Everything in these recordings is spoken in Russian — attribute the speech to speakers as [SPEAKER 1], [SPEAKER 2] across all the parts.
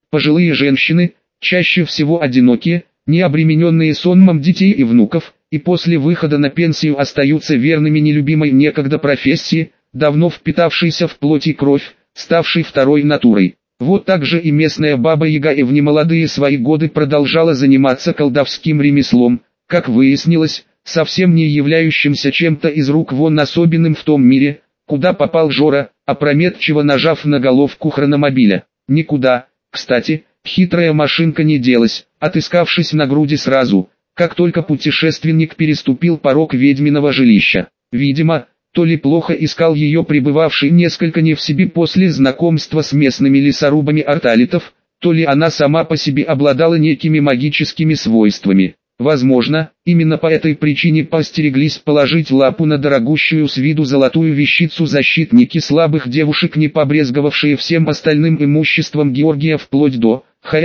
[SPEAKER 1] Пожилые женщины, чаще всего одинокие, не обремененные сонмом детей и внуков, и после выхода на пенсию остаются верными нелюбимой некогда профессии, давно впитавшейся в плоть и кровь, ставшей второй натурой. Вот так же и местная Баба-Яга и в немолодые свои годы продолжала заниматься колдовским ремеслом, как выяснилось, совсем не являющимся чем-то из рук вон особенным в том мире, куда попал Жора, опрометчиво нажав на головку хрономобиля. Никуда, кстати, хитрая машинка не делась, отыскавшись на груди сразу, как только путешественник переступил порог ведьминого жилища. Видимо, то ли плохо искал ее пребывавший несколько не в себе после знакомства с местными лесорубами арталитов, то ли она сама по себе обладала некими магическими свойствами. Возможно, именно по этой причине постереглись положить лапу на дорогущую с виду золотую вещицу защитники слабых девушек, не побрезговавшие всем остальным имуществом Георгия вплоть до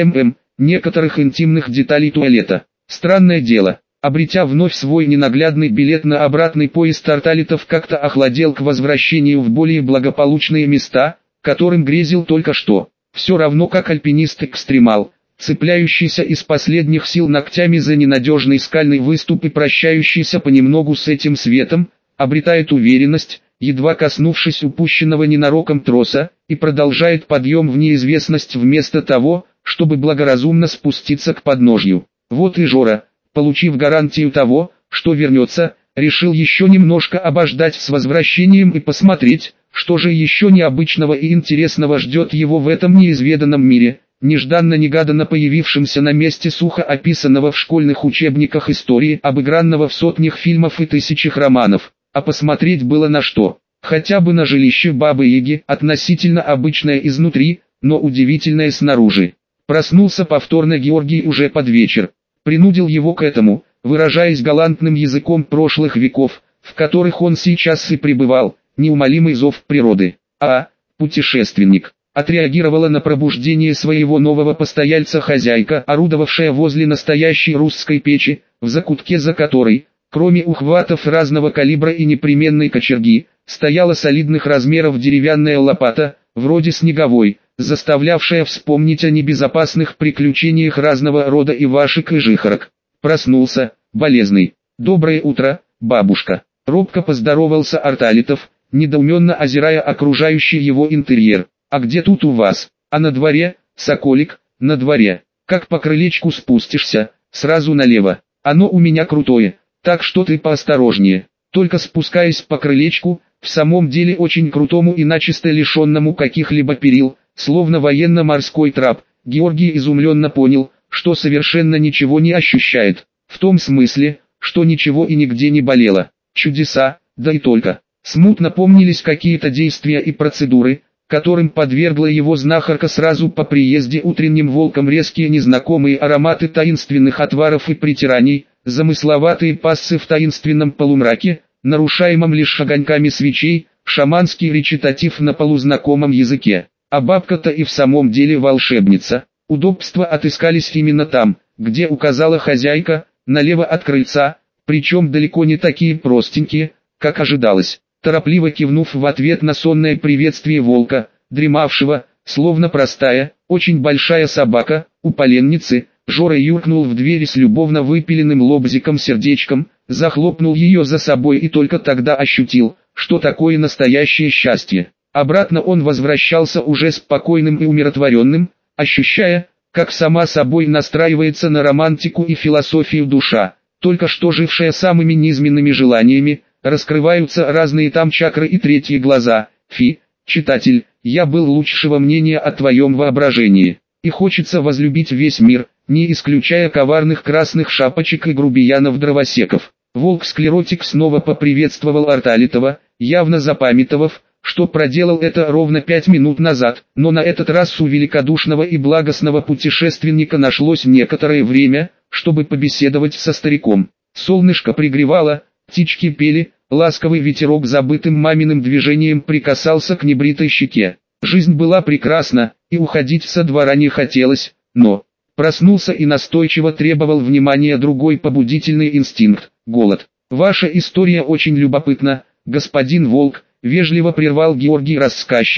[SPEAKER 1] некоторых интимных деталей туалета. Странное дело, обретя вновь свой ненаглядный билет на обратный поезд арталитов, как-то охладел к возвращению в более благополучные места, которым грезил только что. Все равно как альпинист-экстремал, цепляющийся из последних сил ногтями за ненадежный скальный выступ и прощающийся понемногу с этим светом, обретает уверенность, едва коснувшись упущенного ненароком троса, и продолжает подъем в неизвестность вместо того, чтобы благоразумно спуститься к подножью. Вот и Жора, получив гарантию того, что вернется, решил еще немножко обождать с возвращением и посмотреть, что же еще необычного и интересного ждет его в этом неизведанном мире, нежданно-негаданно появившемся на месте сухо описанного в школьных учебниках истории, обыгранного в сотнях фильмов и тысячах романов. А посмотреть было на что. Хотя бы на жилище Бабы-Яги, относительно обычное изнутри, но удивительное снаружи. Проснулся повторно Георгий уже под вечер. Принудил его к этому, выражаясь галантным языком прошлых веков, в которых он сейчас и пребывал, неумолимый зов природы. Путешественник. Отреагировала на пробуждение своего нового постояльца хозяйка, орудовавшая возле настоящей русской печи, в закутке за которой, кроме ухватов разного калибра и непременной кочерги, стояла солидных размеров деревянная лопата, вроде снеговой, заставлявшая вспомнить о небезопасных приключениях разного рода ивашек и жихарок. Проснулся, болезный. «Доброе утро, бабушка!» Робко поздоровался Арталитов, недоуменно озирая окружающий его интерьер. «А где тут у вас?» «А на дворе, соколик, на дворе. Как по крылечку спустишься, сразу налево. Оно у меня крутое, так что ты поосторожнее». Только спускаясь по крылечку, в самом деле очень крутому и начисто лишенному каких-либо перил, словно военно-морской трап, Георгий изумленно понял, что совершенно ничего не ощущает. В том смысле, что ничего и нигде не болело. Чудеса, да и только. Смутно помнились какие-то действия и процедуры, которым подвергла его знахарка сразу по приезде утренним волком, резкие незнакомые ароматы таинственных отваров и притираний, замысловатые пассы в таинственном полумраке, нарушаемом лишь огоньками свечей, шаманский речитатив на полузнакомом языке. А бабка-то и в самом деле волшебница. Удобства отыскались именно там, где указала хозяйка, налево от крыльца, причем далеко не такие простенькие, как ожидалось. Торопливо кивнув в ответ на сонное приветствие волка, дремавшего, словно простая, очень большая собака, у поленницы, Жора юркнул в дверь с любовно выпиленным лобзиком-сердечком, захлопнул ее за собой и только тогда ощутил, что такое настоящее счастье. Обратно он возвращался уже спокойным и умиротворенным, ощущая, как сама собой настраивается на романтику и философию душа, только что жившая самыми низменными желаниями, раскрываются разные там чакры и третьи глаза. Читатель, я был лучшего мнения о твоем воображении, и хочется возлюбить весь мир, не исключая коварных красных шапочек и грубиянов-дровосеков. Волк-склеротик снова поприветствовал Арталитова, явно запамятовав, что проделал это ровно 5 минут назад, но на этот раз у великодушного и благостного путешественника нашлось некоторое время, чтобы побеседовать со стариком. Солнышко пригревало, птички пели, ласковый ветерок забытым маминым движением прикасался к небритой щеке. Жизнь была прекрасна, и уходить со двора не хотелось, но проснулся и настойчиво требовал внимания другой побудительный инстинкт – голод. «Ваша история очень любопытна, господин Волк», – вежливо прервал Георгий рассказчика,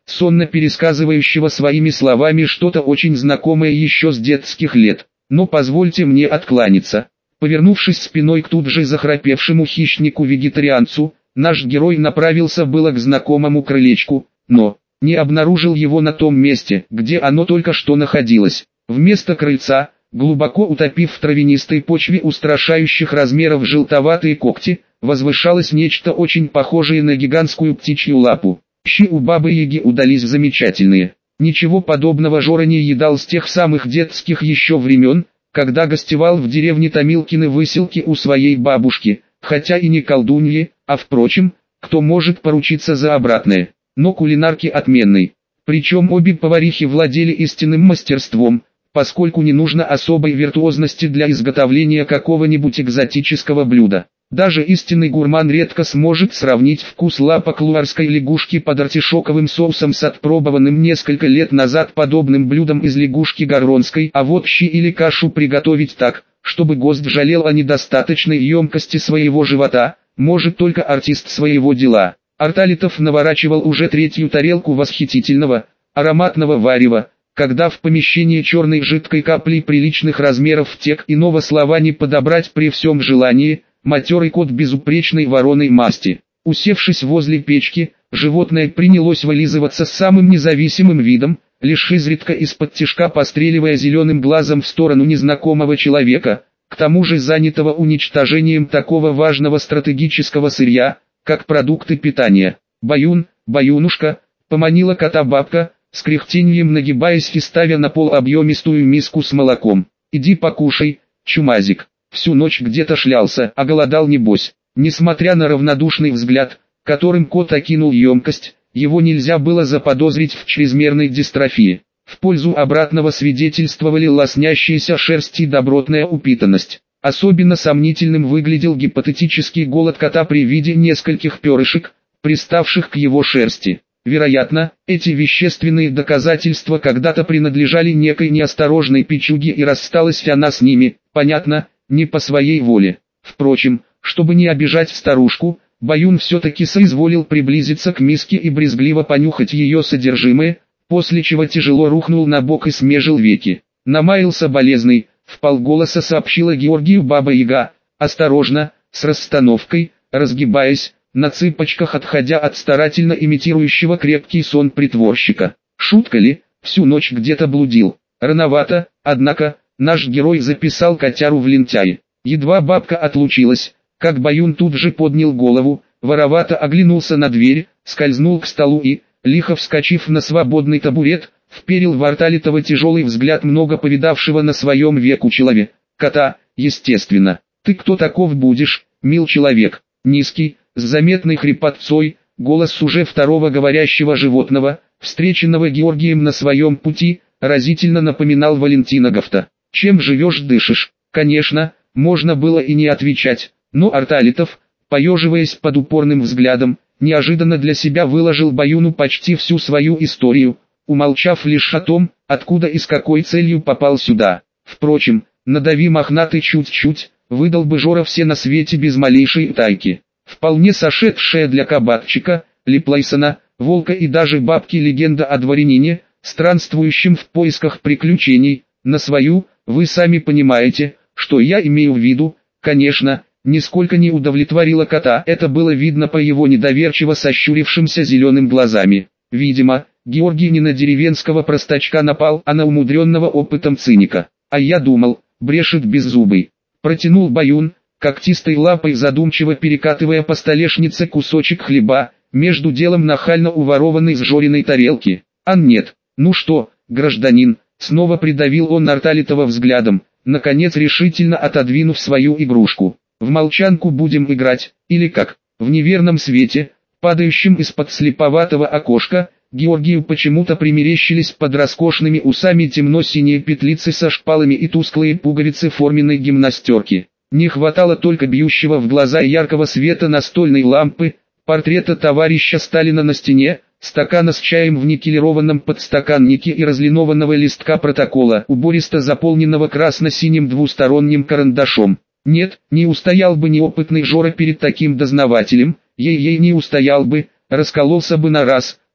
[SPEAKER 1] сонно пересказывающего своими словами что-то очень знакомое еще с детских лет. Но позвольте мне откланяться. Повернувшись спиной к тут же захрапевшему хищнику-вегетарианцу, наш герой направился было к знакомому крылечку, но не обнаружил его на том месте, где оно только что находилось. Вместо крыльца, глубоко утопив в травянистой почве устрашающих размеров желтоватые когти, возвышалось нечто очень похожее на гигантскую птичью лапу. Щи у Бабы-Яги удались замечательные. Ничего подобного Жора не едал с тех самых детских еще времен, когда гостевал в деревне Томилкины Выселки у своей бабушки, хотя и не колдуньи, а впрочем, кто может поручиться за обратное. Но кулинарки отменной. Причем обе поварихи владели истинным мастерством, поскольку не нужно особой виртуозности для изготовления какого-нибудь экзотического блюда. Даже истинный гурман редко сможет сравнить вкус лапок луарской лягушки под артишоковым соусом с отпробованным несколько лет назад подобным блюдом из лягушки гарронской, а вот щи или кашу приготовить так, чтобы гость жалел о недостаточной емкости своего живота, может только артист своего дела. Арталитов наворачивал уже третью тарелку восхитительного, ароматного варева, когда в помещении черной жидкой каплей приличных размеров тек, иного слова не подобрать при всем желании, матерый кот безупречной вороной масти. Усевшись возле печки, животное принялось вылизываться с самым независимым видом, лишь изредка из-под тишка постреливая зеленым глазом в сторону незнакомого человека, к тому же занятого уничтожением такого важного стратегического сырья, как продукты питания. «Баюн, Баюнушка», поманила кота бабка, с кряхтеньем нагибаясь и ставя на пол объемистую миску с молоком. «Иди покушай, чумазик, всю ночь где-то шлялся, а голодал небось». Несмотря на равнодушный взгляд, которым кот окинул емкость, его нельзя было заподозрить в чрезмерной дистрофии. В пользу обратного свидетельствовали лоснящиеся шерсть и добротная упитанность. Особенно сомнительным выглядел гипотетический голод кота при виде нескольких перышек, приставших к его шерсти. Вероятно, эти вещественные доказательства когда-то принадлежали некой неосторожной печуге и рассталась она с ними, понятно, не по своей воле. Впрочем, чтобы не обижать старушку, Баюн все-таки соизволил приблизиться к миске и брезгливо понюхать ее содержимое, после чего тяжело рухнул на бок и смежил веки. Намаялся болезный, вполголоса сообщила Георгию Баба-Яга, осторожно, с расстановкой, разгибаясь, на цыпочках отходя от старательно имитирующего крепкий сон притворщика. Шутка ли, всю ночь где-то блудил. Рановато, однако, наш герой записал котяру в лентяи. Едва бабка отлучилась, как Баюн тут же поднял голову, воровато оглянулся на дверь, скользнул к столу и, лихо вскочив на свободный табурет, вперил в Арталитова тяжелый взгляд много повидавшего на своем веку человека. Кота, естественно. «Ты кто таков будешь, мил человек?» Низкий, с заметной хрипотцой, голос уже второго говорящего животного, встреченного Георгием на своем пути, разительно напоминал Валентина Гафта. «Чем живешь, дышишь?» Конечно, можно было и не отвечать, но Арталитов, поеживаясь под упорным взглядом, неожиданно для себя выложил Баюну почти всю свою историю, умолчав лишь о том, откуда и с какой целью попал сюда. Впрочем, надави мохнатый чуть-чуть, выдал бы Жора все на свете без малейшей утайки. Вполне сошедшая для кабачика, Липлайсона, волка и даже бабки легенда о дворянине, странствующем в поисках приключений, на свою, вы сами понимаете, что я имею в виду, конечно, нисколько не удовлетворила кота, это было видно по его недоверчиво сощурившимся зеленым глазами. Видимо, Георгий не на деревенского простачка напал, а на умудренного опытом циника. А я думал, брешет беззубый. Протянул Баюн, когтистой лапой задумчиво перекатывая по столешнице кусочек хлеба, между делом нахально уворованный с Жориной тарелки. А нет, ну что, гражданин, снова придавил он Арталитова взглядом, наконец решительно отодвинув свою игрушку. В молчанку будем играть, или как? В неверном свете, падающем из-под слеповатого окошка, Георгию почему-то примерещились под роскошными усами темно-синие петлицы со шпалами и тусклые пуговицы форменной гимнастерки. Не хватало только бьющего в глаза яркого света настольной лампы, портрета товарища Сталина на стене, стакана с чаем в никелированном подстаканнике и разлинованного листка протокола, убористо заполненного красно-синим двусторонним карандашом. Нет, не устоял бы неопытный Жора перед таким дознавателем, ей-ей не устоял бы, раскололся бы на раз,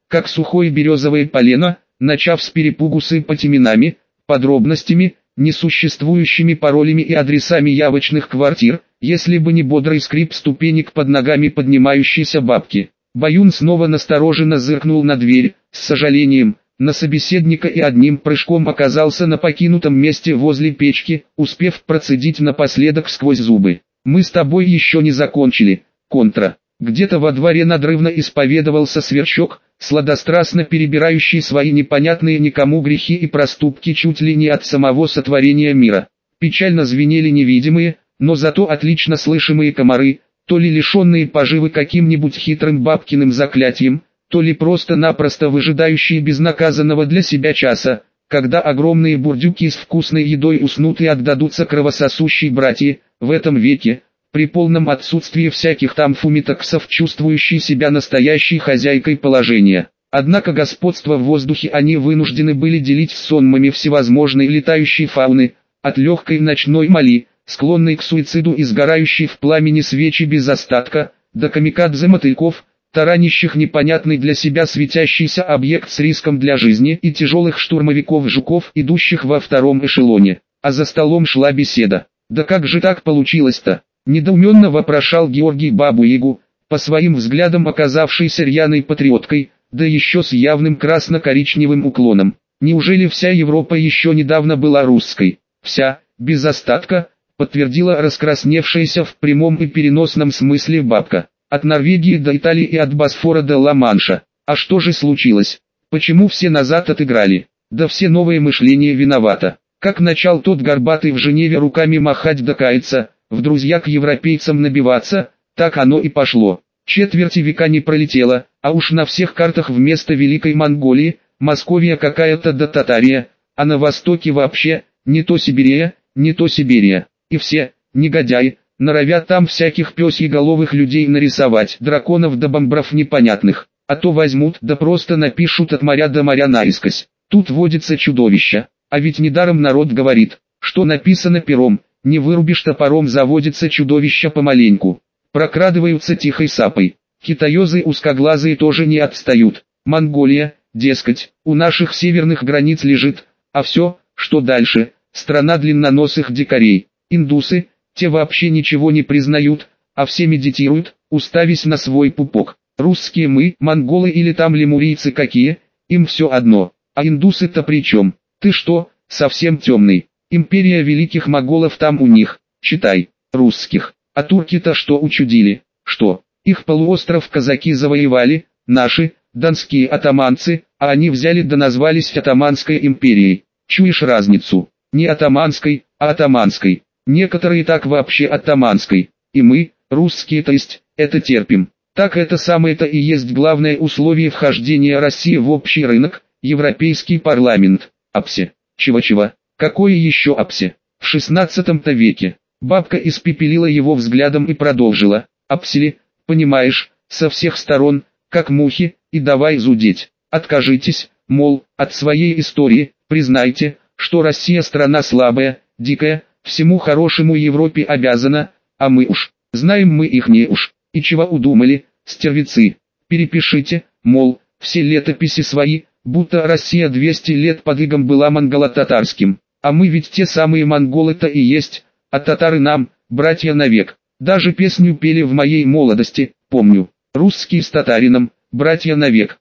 [SPEAKER 1] как сухое березовое полено, начав с перепугу сыпать именами, подробностями, несуществующими паролями и адресами явочных квартир, если бы не бодрый скрип ступенек под ногами поднимающейся бабки. Баюн снова настороженно зыркнул на дверь, с сожалением, на собеседника и одним прыжком оказался на покинутом месте возле печки, успев процедить напоследок сквозь зубы. «Мы с тобой еще не закончили, контра». Где-то во дворе надрывно исповедовался Сверчок, сладострастно перебирающий свои непонятные никому грехи и проступки чуть ли не от самого сотворения мира. Печально звенели невидимые, но зато отлично слышимые комары, то ли лишенные поживы каким-нибудь хитрым бабкиным заклятием, то ли просто-напросто выжидающие безнаказанного для себя часа, когда огромные бурдюки с вкусной едой уснут и отдадутся кровососущей братьи, в этом веке, при полном отсутствии всяких там фумитоксов, чувствующей себя настоящей хозяйкой положения. Однако господство в воздухе они вынуждены были делить с сонмами всевозможной летающей фауны, от легкой ночной моли, склонной к суициду и сгорающей в пламени свечи без остатка, до камикадзе-мотыльков, таранящих непонятный для себя светящийся объект с риском для жизни, и тяжелых штурмовиков-жуков, идущих во втором эшелоне. А за столом шла беседа. «Да как же так получилось-то?» Недоуменно вопрошал Георгий Бабу-Ягу, по своим взглядам оказавшейся рьяной патриоткой, да еще с явным красно-коричневым уклоном. Неужели вся Европа еще недавно была русской? Вся, без остатка, подтвердила раскрасневшаяся в прямом и переносном смысле бабка. От Норвегии до Италии и от Босфора до Ла-Манша. А что же случилось? Почему все назад отыграли? Да все новое мышление виновато. Как начал тот горбатый в Женеве руками махать да каяться, в друзья к европейцам набиваться, так оно и пошло. Четверти века не пролетело, а уж на всех картах вместо Великой Монголии, Московия какая-то да Татария, а на востоке вообще, не то Сибирия, не то Сибирия. И все, негодяи, норовят там всяких пёсьеголовых людей нарисовать, драконов да бомбров непонятных, а то возьмут да просто напишут от моря до моря наискось. Тут водится чудовище, а ведь недаром народ говорит, что написано пером, не вырубишь топором, заводится чудовище помаленьку. Прокрадываются тихой сапой. Китаёзы узкоглазые тоже не отстают. Монголия, дескать, у наших северных границ лежит, а все, что дальше, страна длинноносых дикарей. Индусы, те вообще ничего не признают, а все медитируют, уставясь на свой пупок. Русские мы, монголы или там лемурийцы какие, им все одно. А индусы-то при чем? Ты что, совсем темный? Империя великих моголов там у них, читай, русских. А турки-то что учудили? Что? Их полуостров казаки завоевали, наши, донские атаманцы, а они взяли да назвались Атаманской империей. Чуешь разницу? Не атаманской, а атаманской. Некоторые так вообще атаманской. И мы, русские, то есть, это терпим. Так это самое-то и есть главное условие вхождения России в общий рынок, Европейский парламент. Апсе. Чего-чего? Какое еще апсе? В 16 веке. Бабка испепелила его взглядом и продолжила. Апсели, понимаешь, со всех сторон, как мухи, и давай зудеть. Откажитесь, мол, от своей истории, признайте, что Россия страна слабая, дикая, всему хорошему Европе обязана, а мы уж, знаем мы их не уж. И чего удумали, стервецы? Перепишите, мол, все летописи свои, будто Россия 200 лет под игом была монголо-татарским. А мы ведь те самые монголы-то и есть, а татары нам, братья навек. Даже песню пели в моей молодости, помню. Русские с татарином, братья навек.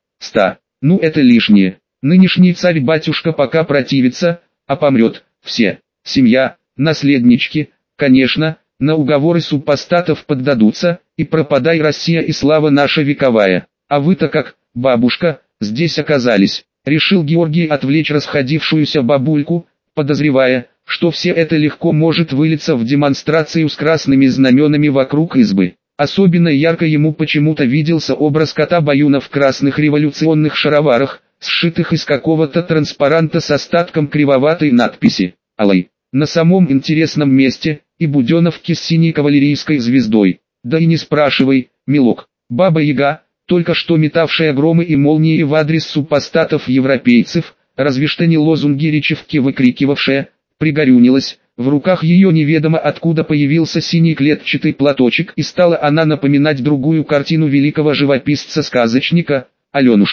[SPEAKER 1] Ну это лишнее. Нынешний царь-батюшка пока противится, а помрет, все. Семья, наследнички, конечно, на уговоры супостатов поддадутся, и пропадай Россия и слава наша вековая. А вы-то как, бабушка, здесь оказались? Решил Георгий отвлечь расходившуюся бабульку, подозревая, что все это легко может вылиться в демонстрацию с красными знаменами вокруг избы. Особенно ярко ему почему-то виделся образ кота Баюна в красных революционных шароварах, сшитых из какого-то транспаранта с остатком кривоватой надписи «Алай». На самом интересном месте, и буденовки с синей кавалерийской звездой. Да и не спрашивай, милок, Баба-Яга, только что метавшая громы и молнии в адрес супостатов-европейцев, разве что не лозунги речевки выкрикивавшая, пригорюнилась, в руках ее неведомо откуда появился синий клетчатый платочек, и стала она напоминать другую картину великого живописца-сказочника, Аленушку.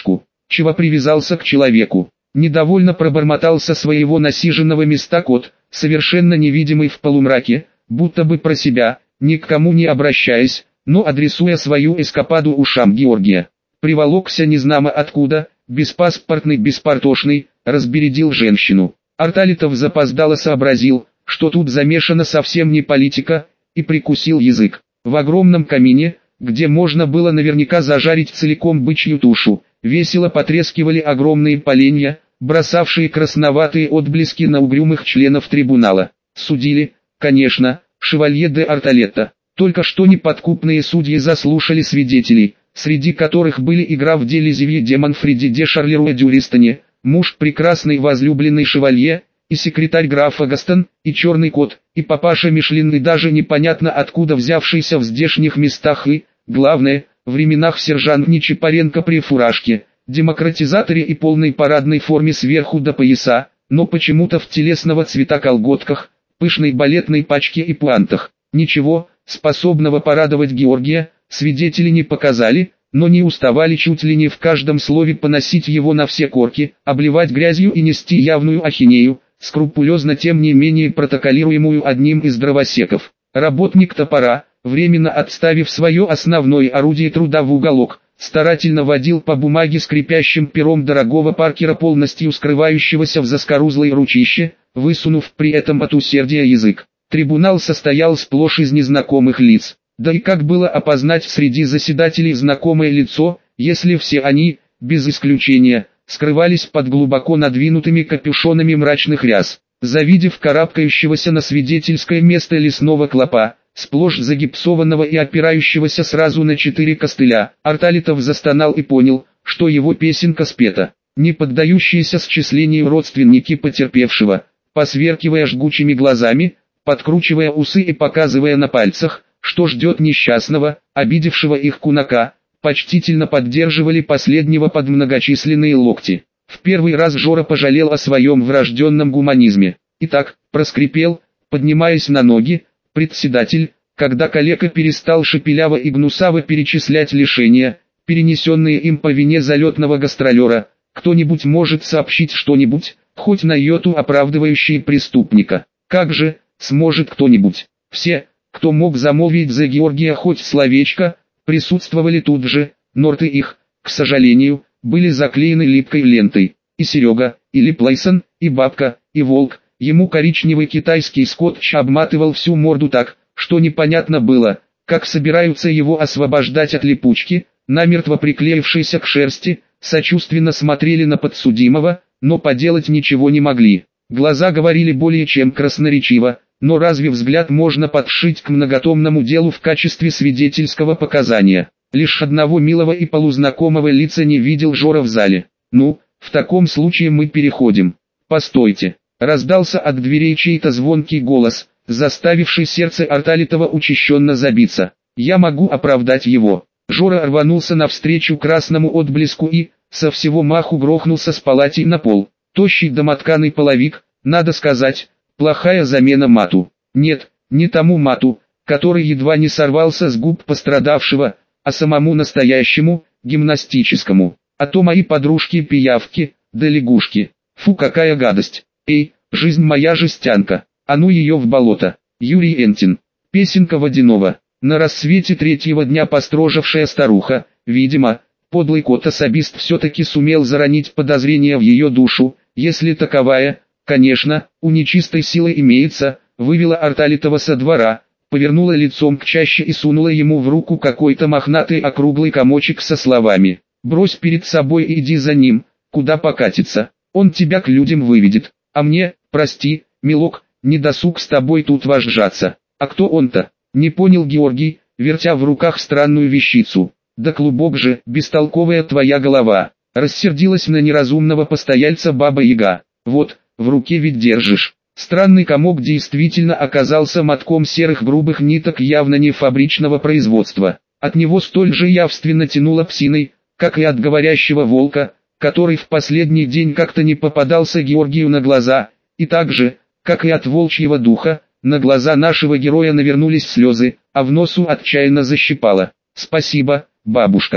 [SPEAKER 1] чего привязался к человеку. Недовольно пробормотал со своего насиженного места кот, совершенно невидимый в полумраке, будто бы про себя, ни к кому не обращаясь, но адресуя свою эскападу ушам Георгия. Приволокся незнамо откуда, беспаспортный беспартошный, разбередил женщину. Арталитов запоздало сообразил, что тут замешана совсем не политика, и прикусил язык. В огромном камине, где можно было наверняка зажарить целиком бычью тушу, весело потрескивали огромные поленья, бросавшие красноватые отблески на угрюмых членов трибунала. Судили, конечно, шевалье де Арталетто. Только что неподкупные судьи заслушали свидетелей, среди которых были игра в деле Зевье де Манфреди де Шарлеруа Дюристоне, муж прекрасной возлюбленной шевалье, и секретарь графа Гастон, и черный кот, и папаша Мишлин, и даже непонятно откуда взявшийся в здешних местах и, главное, временах сержант Нечипаренко при фуражке, демократизаторе и полной парадной форме сверху до пояса, но почему-то в телесного цвета колготках, пышной балетной пачке и пуантах. Ничего, способного порадовать Георгия, свидетели не показали, но не уставали чуть ли не в каждом слове поносить его на все корки, обливать грязью и нести явную ахинею, скрупулезно тем не менее протоколируемую одним из дровосеков. Работник топора, временно отставив свое основное орудие труда в уголок, старательно водил по бумаге скрипящим пером дорогого Паркера, полностью скрывающегося в заскорузлой ручище, высунув при этом от усердия язык. Трибунал состоял сплошь из незнакомых лиц. Да и как было опознать среди заседателей знакомое лицо, если все они, без исключения, скрывались под глубоко надвинутыми капюшонами мрачных ряс. Завидев карабкающегося на свидетельское место лесного клопа, сплошь загипсованного и опирающегося сразу на 4 костыля, Арталитов застонал и понял, что его песенка спета. Не поддающиеся счислению родственники потерпевшего, посверкивая жгучими глазами, подкручивая усы и показывая на пальцах, что ждет несчастного, обидевшего их кунака, почтительно поддерживали последнего под многочисленные локти. В первый раз Жора пожалел о своем врожденном гуманизме. Итак, проскрипел, поднимаясь на ноги, председатель, когда калека перестал шепеляво и гнусаво перечислять лишения, перенесенные им по вине залетного гастролера. Кто-нибудь может сообщить что-нибудь, хоть на йоту оправдывающее преступника? Как же, сможет кто-нибудь? Все, кто мог замолвить за Георгия хоть словечко, присутствовали тут же, но рты их, к сожалению, были заклеены липкой лентой. И Серега, и Липлайсон, и Бабка, и Волк, ему коричневый китайский скотч обматывал всю морду так, что непонятно было, как собираются его освобождать от липучки, намертво приклеившейся к шерсти, сочувственно смотрели на подсудимого, но поделать ничего не могли. Глаза говорили более чем красноречиво, но разве взгляд можно подшить к многотомному делу в качестве свидетельского показания? Лишь одного милого и полузнакомого лица не видел Жора в зале. «Ну, в таком случае мы переходим». «Постойте!» — раздался от дверей чей-то звонкий голос, заставивший сердце Арталитова учащенно забиться. «Я могу оправдать его». Жора рванулся навстречу красному отблеску и, со всего маху грохнулся с палати на пол. Тощий домотканый половик, надо сказать, плохая замена мату. Нет, не тому мату, который едва не сорвался с губ пострадавшего, а самому настоящему, гимнастическому. А то мои подружки-пиявки, да лягушки. Фу, какая гадость. Эй, жизнь моя жестянка, а ну ее в болото. Юрий Энтин. Песенка Водянова. На рассвете третьего дня построжавшая старуха, видимо, подлый кот-особист все-таки сумел заронить подозрение в ее душу, если таковая, конечно, у нечистой силы имеется, вывела Арталитова со двора, повернула лицом к чаще и сунула ему в руку какой-то мохнатый округлый комочек со словами: «Брось перед собой и иди за ним, куда покатится, он тебя к людям выведет, а мне, прости, милок, не досуг с тобой тут вожжаться». «А кто он-то?» — не понял Георгий, вертя в руках странную вещицу. «Да клубок же, бестолковая твоя голова!» — рассердилась на неразумного постояльца Баба-Яга. «Вот, в руке ведь держишь». Странный комок действительно оказался мотком серых грубых ниток явно не фабричного производства. От него столь же явственно тянуло псиной, как и от говорящего волка, который в последний день как-то не попадался Георгию на глаза, и так же, как и от волчьего духа, на глаза нашего героя навернулись слезы, а в носу отчаянно защипало. «Спасибо, бабушка», —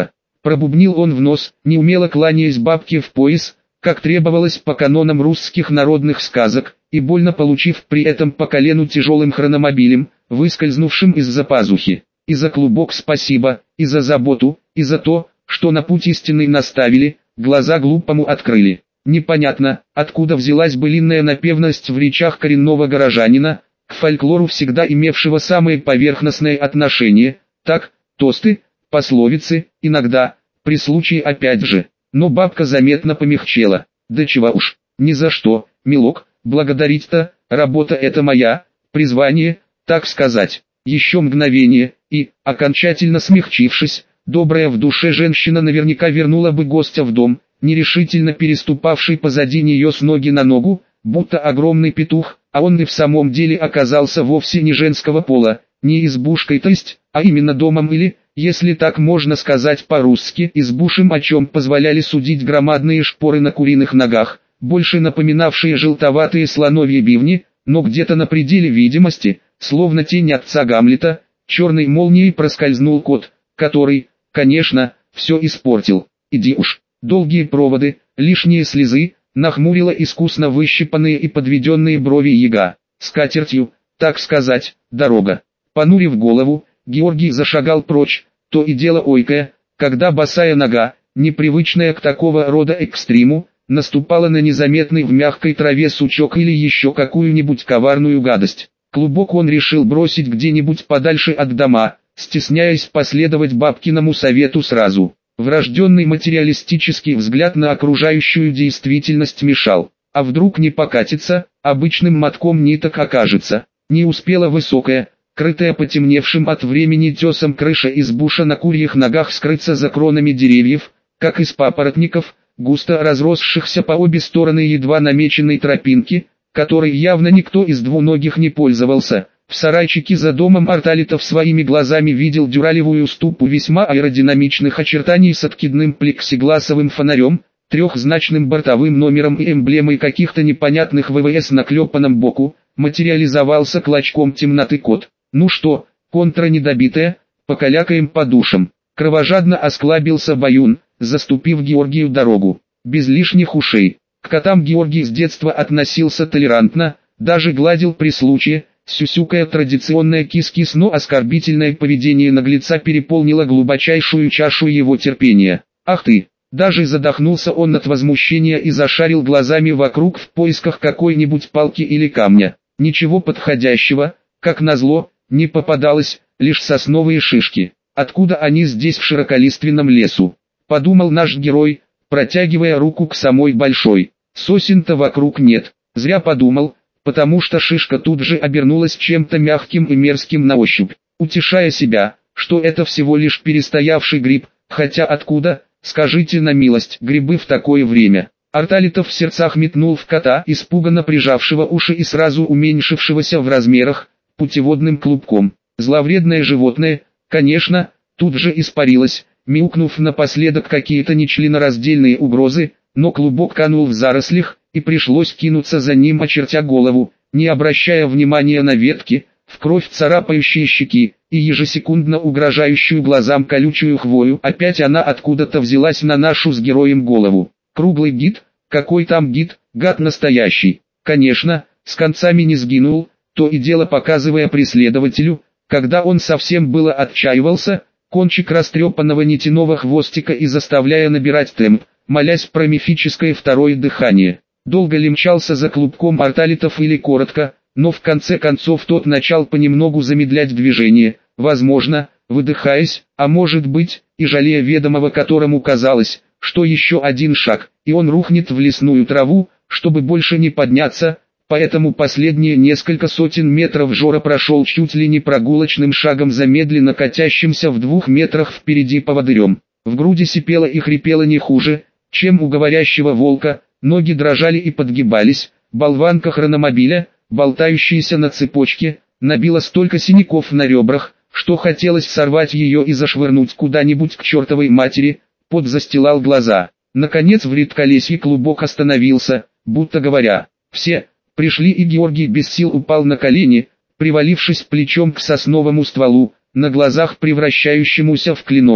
[SPEAKER 1] Пробубнил он в нос, неумело кланяясь бабке в пояс, как требовалось по канонам русских народных сказок, и больно получив при этом по колену тяжелым хрономобилем, выскользнувшим из-за пазухи. И за клубок спасибо, и за заботу, и за то, что на путь истинный наставили, глаза глупому открыли. Непонятно, откуда взялась былинная напевность в речах коренного горожанина, к фольклору всегда имевшего самое поверхностное отношение, так, тосты, пословицы, иногда, при случае опять же. Но бабка заметно помягчела. Да чего уж, ни за что, милок, благодарить-то, работа это моя, призвание, так сказать. Еще мгновение, и, окончательно смягчившись, добрая в душе женщина наверняка вернула бы гостя в дом, нерешительно переступавший позади нее с ноги на ногу, будто огромный петух, а он и в самом деле оказался вовсе не женского пола, не избушкой, то есть, а именно домом или, если так можно сказать по-русски, избушем, о чем позволяли судить громадные шпоры на куриных ногах, больше напоминавшие желтоватые слоновьи бивни, но где-то на пределе видимости, словно тень отца Гамлета, черной молнией проскользнул кот, который, конечно, все испортил. Иди уж. Долгие проводы, лишние слезы, нахмурила искусно выщипанные и подведенные брови яга. Скатертью, так сказать, дорога. Понурив голову, Георгий зашагал прочь, то и дело ойкая, когда босая нога, непривычная к такого рода экстриму, наступала на незаметный в мягкой траве сучок или еще какую-нибудь коварную гадость. Клубок он решил бросить где-нибудь подальше от дома, стесняясь последовать бабкиному совету сразу. Врожденный материалистический взгляд на окружающую действительность мешал. А вдруг не покатится, обычным мотком ниток окажется. Не успела высокая, крытая потемневшим от времени тесом крыша избуша на курьих ногах скрыться за кронами деревьев, как из папоротников, густо разросшихся по обе стороны едва намеченной тропинки, которой явно никто из двуногих не пользовался. В сарайчике за домом Арталитов своими глазами видел дюралевую ступу весьма аэродинамичных очертаний с откидным плексигласовым фонарем, трехзначным бортовым номером и эмблемой каких-то непонятных ВВС на клепанном боку, материализовался клочком темноты кот. Ну что, контра недобитая, покалякаем по душам. Кровожадно осклабился Баюн, заступив Георгию дорогу, без лишних ушей. К котам Георгий с детства относился толерантно, даже гладил при случае, сюсюкая традиционное кис-кис, но оскорбительное поведение наглеца переполнило глубочайшую чашу его терпения. Ах ты! Даже задохнулся он от возмущения и зашарил глазами вокруг в поисках какой-нибудь палки или камня. Ничего подходящего, как назло, не попадалось, лишь сосновые шишки. Откуда они здесь в широколиственном лесу? Подумал наш герой, протягивая руку к самой большой. Сосен-то вокруг нет. Зря подумал, потому что шишка тут же обернулась чем-то мягким и мерзким на ощупь, утешая себя, что это всего лишь перестоявший гриб, хотя откуда, скажите на милость, грибы в такое время. Арталитов в сердцах метнул в кота, испуганно прижавшего уши и сразу уменьшившегося в размерах, путеводным клубком. Зловредное животное, конечно, тут же испарилось, мяукнув напоследок какие-то нечленораздельные угрозы, но клубок канул в зарослях, и пришлось кинуться за ним, очертя голову, не обращая внимания на ветки, в кровь царапающие щеки, и ежесекундно угрожающую глазам колючую хвою. Опять она откуда-то взялась на нашу с героем голову. Круглый гид? Какой там гид? Гад настоящий. Конечно, с концами не сгинул, то и дело показывая преследователю, когда он совсем было отчаивался, кончик растрепанного нитяного хвостика и заставляя набирать темп, молясь про мифическое второе дыхание. Долго ли мчался за клубком Арталитов или коротко, но в конце концов тот начал понемногу замедлять движение, возможно, выдыхаясь, а может быть, и жалея ведомого, которому казалось, что еще один шаг, и он рухнет в лесную траву, чтобы больше не подняться, поэтому последние несколько сотен метров Жора прошел чуть ли не прогулочным шагом за медленно катящимся в 2 метрах впереди поводырем. В груди сипело и хрипело не хуже, чем у говорящего волка, ноги дрожали и подгибались, болванка хрономобиля, болтающаяся на цепочке, набила столько синяков на ребрах, что хотелось сорвать ее и зашвырнуть куда-нибудь к чертовой матери. Пот застилал глаза. Наконец в редколесье клубок остановился, будто говоря, все, пришли, и Георгий без сил упал на колени, привалившись плечом к сосновому стволу, на глазах превращающемуся в кленовый.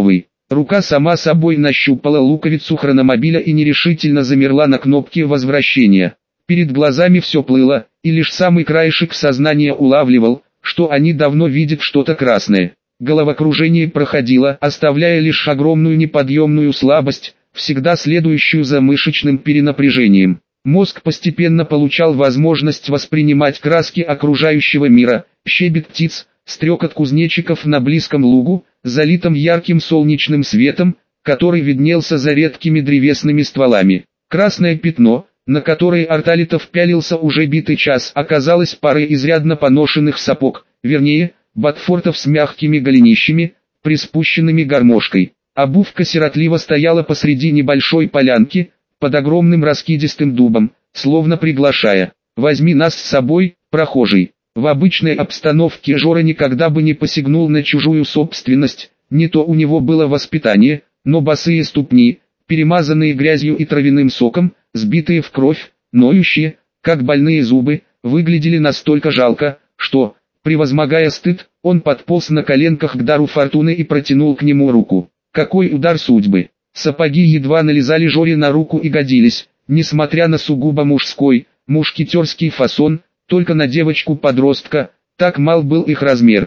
[SPEAKER 1] Рука сама собой нащупала луковицу хрономобиля и нерешительно замерла на кнопке возвращения. Перед глазами все плыло, и лишь самый краешек сознания улавливал, что они давно видят что-то красное. Головокружение проходило, оставляя лишь огромную неподъемную слабость, всегда следующую за мышечным перенапряжением. Мозг постепенно получал возможность воспринимать краски окружающего мира, щебет птиц, стрекот кузнечиков на близком лугу, залитом ярким солнечным светом, который виднелся за редкими древесными стволами. Красное пятно, на которое Арталитов пялился уже битый час, оказалось парой изрядно поношенных сапог, вернее, ботфортов с мягкими голенищами, приспущенными гармошкой. Обувка сиротливо стояла посреди небольшой полянки, под огромным раскидистым дубом, словно приглашая: «Возьми нас с собой, прохожий». В обычной обстановке Жора никогда бы не посягнул на чужую собственность, не то у него было воспитание, но босые ступни, перемазанные грязью и травяным соком, сбитые в кровь, ноющие, как больные зубы, выглядели настолько жалко, что, превозмогая стыд, он подполз на коленках к дару фортуны и протянул к нему руку. Какой удар судьбы! Сапоги едва налезали Жоре на руку и годились, несмотря на сугубо мужской, мушкетерский фасон, только на девочку-подростка, так мал был их размер.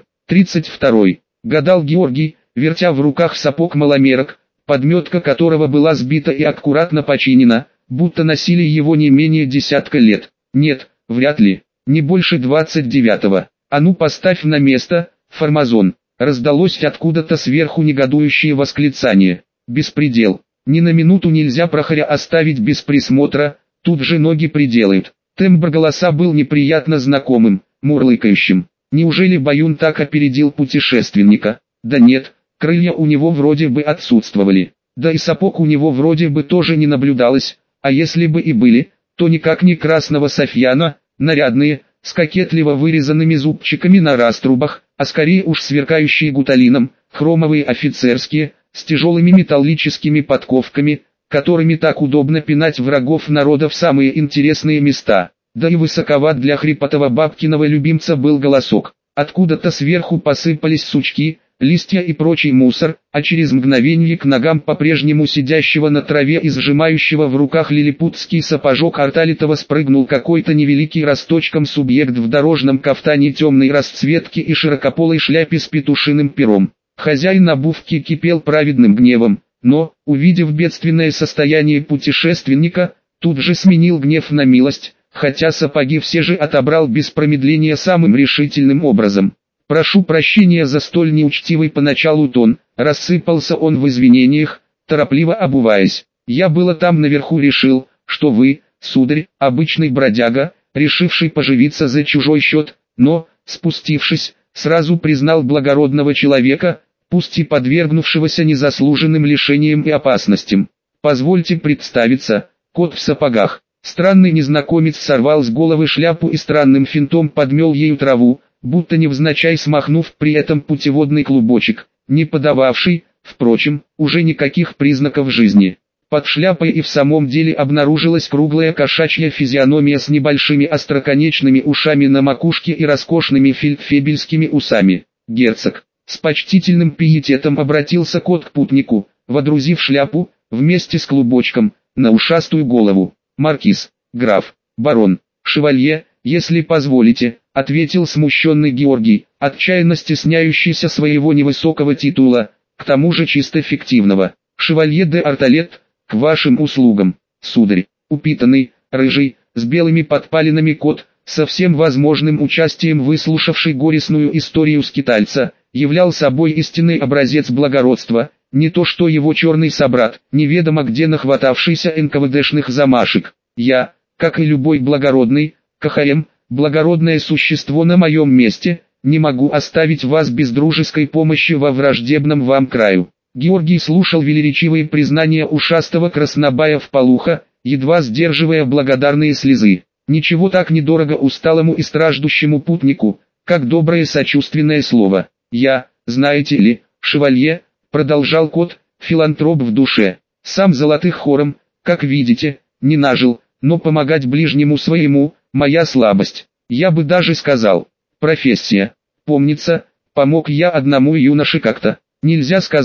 [SPEAKER 1] 32-й, гадал Георгий, вертя в руках сапог маломерок, подметка которого была сбита и аккуратно починена, будто носили его не менее десятка лет. Нет, вряд ли, не больше 29-го. А ну поставь на место, Формазон. Раздалось откуда-то сверху негодующее восклицание. Беспредел. Ни на минуту нельзя прохоря оставить без присмотра, тут же ноги приделают. Тембр голоса был неприятно знакомым, мурлыкающим. Неужели Баюн так опередил путешественника? Да нет, крылья у него вроде бы отсутствовали. Да и сапог у него вроде бы тоже не наблюдалось, а если бы и были, то никак не красного софьяна, нарядные, с кокетливо вырезанными зубчиками на раструбах, а скорее уж сверкающие гуталином, хромовые офицерские, с тяжелыми металлическими подковками, которыми так удобно пинать врагов народа в самые интересные места. Да и высоковат для хрипотого бабкиного любимца был голосок. Откуда-то сверху посыпались сучки, листья и прочий мусор, а через мгновенье к ногам по-прежнему сидящего на траве и сжимающего в руках лилипутский сапожок Арталитова спрыгнул какой-то невеликий росточком субъект в дорожном кафтане темной расцветки и широкополой шляпе с петушиным пером. Хозяин обувки кипел праведным гневом, но, увидев бедственное состояние путешественника, тут же сменил гнев на милость, хотя сапоги все же отобрал без промедления самым решительным образом. «Прошу прощения за столь неучтивый поначалу тон», рассыпался он в извинениях, торопливо обуваясь. «Я было там наверху решил, что вы, сударь, обычный бродяга, решивший поживиться за чужой счет, но, спустившись, сразу признал благородного человека, пусть и подвергнувшегося незаслуженным лишениям и опасностям. Позвольте представиться, кот в сапогах». Странный незнакомец сорвал с головы шляпу и странным финтом подмел ею траву, будто невзначай смахнув при этом путеводный клубочек, не подававший, впрочем, уже никаких признаков жизни. Под шляпой и в самом деле обнаружилась круглая кошачья физиономия с небольшими остроконечными ушами на макушке и роскошными фельдфебельскими усами. «Герцог», с почтительным пиететом обратился кот к путнику, водрузив шляпу, вместе с клубочком, на ушастую голову. «Маркиз, граф, барон, шевалье, если позволите», ответил смущенный Георгий, отчаянно стесняющийся своего невысокого титула, к тому же чисто фиктивного. «Шевалье де Арталет, к вашим услугам, сударь». Упитанный, рыжий, с белыми подпалинами кот, со всем возможным участием выслушавший горестную историю скитальца, являл собой истинный образец благородства, не то что его черный собрат, неведомо где нахватавшийся НКВДшных замашек. «Я, как и любой благородный, КХМ, благородное существо на моем месте, не могу оставить вас без дружеской помощи во враждебном вам краю». Георгий слушал велеречивые признания ушастого краснобая вполуха, едва сдерживая благодарные слезы. Ничего так недорого усталому и страждущему путнику, как доброе сочувственное слово. «Я, знаете ли, шевалье», продолжал кот, филантроп в душе. «Сам золотых хором, как видите, не нажил, но помогать ближнему своему – моя слабость. Я бы даже сказал, профессия. Помнится, помог я одному юноше как-то. Нельзя сказать,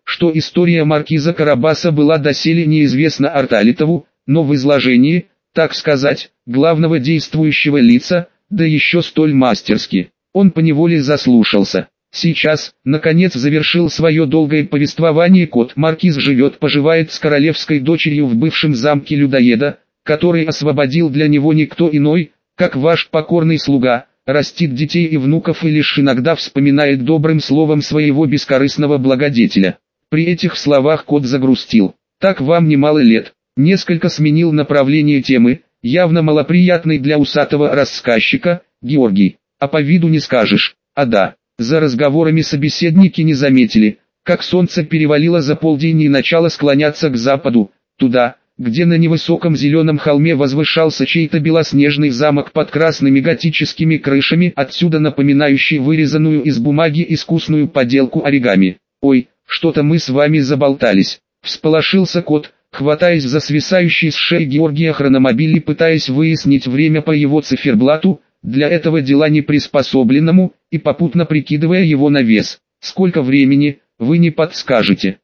[SPEAKER 1] что история маркиза Карабаса была доселе неизвестна Арталитову, но в изложении, так сказать, главного действующего лица, да еще столь мастерски, он поневоле заслушался. Сейчас, наконец, завершил свое долгое повествование кот. Маркиз живет-поживает с королевской дочерью в бывшем замке людоеда, который освободил для него никто иной, как ваш покорный слуга, растит детей и внуков и лишь иногда вспоминает добрым словом своего бескорыстного благодетеля. При этих словах кот загрустил. Так вам немало лет. Несколько сменил направление темы, явно малоприятный для усатого рассказчика, Георгий. А по виду не скажешь. А да, за разговорами собеседники не заметили, как солнце перевалило за полдень и начало склоняться к западу, туда, где на невысоком зеленом холме возвышался чей-то белоснежный замок под красными готическими крышами, отсюда напоминающий вырезанную из бумаги искусную поделку оригами. «Ой, что-то мы с вами заболтались», — всполошился кот, хватаясь за свисающий с шеи Георгия хрономобиль и пытаясь выяснить время по его циферблату, для этого дела не приспособленному, и попутно прикидывая его на вес. «Сколько времени, вы не подскажете?»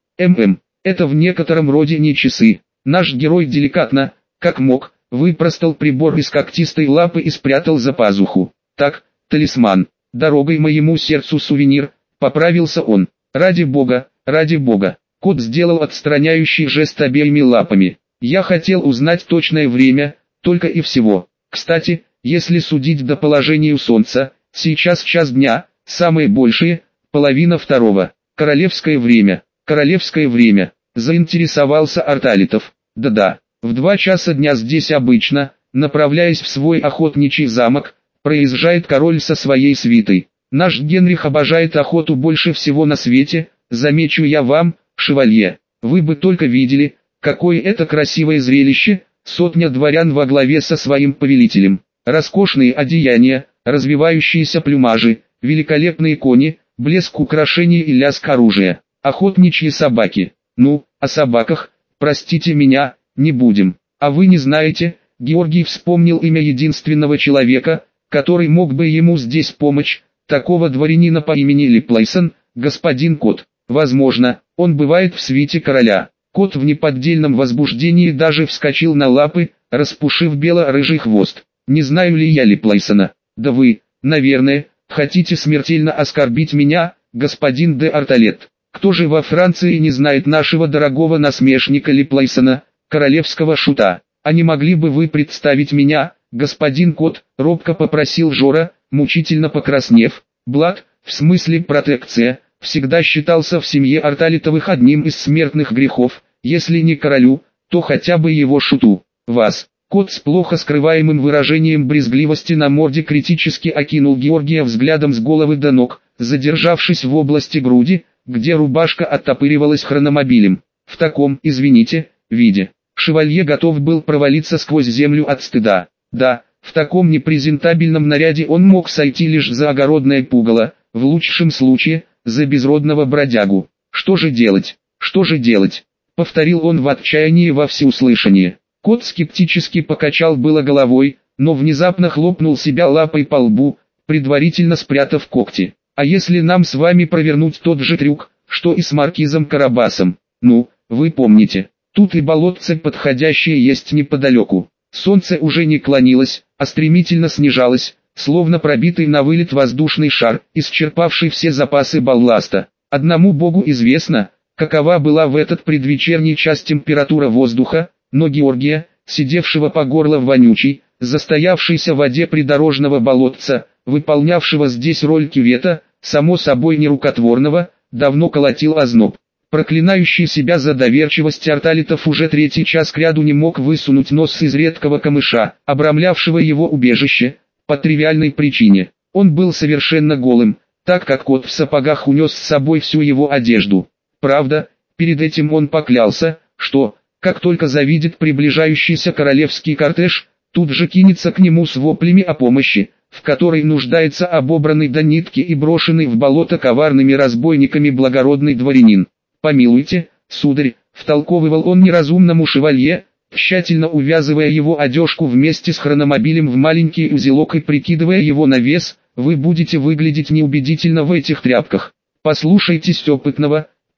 [SPEAKER 1] Это в некотором роде не часы. Наш герой деликатно, как мог, выпростал прибор из когтистой лапы и спрятал за пазуху. «Так, талисман, дорогой моему сердцу сувенир», — поправился он. Ради бога, ради бога». Кот сделал отстраняющий жест обеими лапами. «Я хотел узнать точное время, только и всего. Кстати, если судить до положения солнца, сейчас час дня, самое большее, половина второго. Королевское время, королевское время», — заинтересовался Арталитов. «Да-да, в 2 часа дня здесь обычно, направляясь в свой охотничий замок, проезжает король со своей свитой. Наш Генрих обожает охоту больше всего на свете, замечу я вам, шевалье. Вы бы только видели, какое это красивое зрелище, сотня дворян во главе со своим повелителем. Роскошные одеяния, развивающиеся плюмажи, великолепные кони, блеск украшений и лязг оружия, охотничьи собаки. Ну, о собаках, простите меня, не будем. А вы не знаете?» Георгий вспомнил имя единственного человека, который мог бы ему здесь помочь, такого дворянина по имени Липлейсон, господин Кот. Возможно, он бывает в свите короля. Кот в неподдельном возбуждении даже вскочил на лапы, распушив бело-рыжий хвост. «Не знаю ли я Липлейсона? Да вы, наверное, хотите смертельно оскорбить меня, господин де Арталет. Кто же во Франции не знает нашего дорогого насмешника Липлейсона, королевского шута? А не могли бы вы представить меня, господин Кот?» — робко попросил Жора, мучительно покраснев. Блат, в смысле протекция, всегда считался в семье Арталитовых одним из смертных грехов, если не королю, то хотя бы его шуту. «Вас». Кот с плохо скрываемым выражением брезгливости на морде критически окинул Георгия взглядом с головы до ног, задержавшись в области груди, где рубашка оттопыривалась хрономобилем. В таком, извините, виде, шевалье готов был провалиться сквозь землю от стыда. Да, в таком непрезентабельном наряде он мог сойти лишь за огородное пугало, в лучшем случае, за безродного бродягу. «Что же делать? Что же делать?» — повторил он в отчаянии во всеуслышание. Кот скептически покачал было головой, но внезапно хлопнул себя лапой по лбу, предварительно спрятав когти. «А если нам с вами провернуть тот же трюк, что и с маркизом Карабасом? Ну, вы помните, тут и болотце подходящее есть неподалеку». Солнце уже не клонилось, а стремительно снижалось, словно пробитый на вылет воздушный шар, исчерпавший все запасы балласта. Одному Богу известно, какова была в этот предвечерний час температура воздуха, но Георгия, сидевшего по горло в вонючей, застоявшейся воде придорожного болотца, выполнявшего здесь роль кювета, само собой нерукотворного, давно колотил озноб. Проклинающий себя за доверчивость Арталитов уже 3-й час кряду не мог высунуть нос из редкого камыша, обрамлявшего его убежище, по тривиальной причине. Он был совершенно голым, так как кот в сапогах унес с собой всю его одежду. Правда, перед этим он поклялся, что, как только завидит приближающийся королевский кортеж, тут же кинется к нему с воплями о помощи, в которой нуждается обобранный до нитки и брошенный в болото коварными разбойниками благородный дворянин. «Помилуйте, сударь», — втолковывал он неразумному шевалье, тщательно увязывая его одежку вместе с хрономобилем в маленький узелок и прикидывая его на вес, «вы будете выглядеть неубедительно в этих тряпках. Послушайтесь опытного,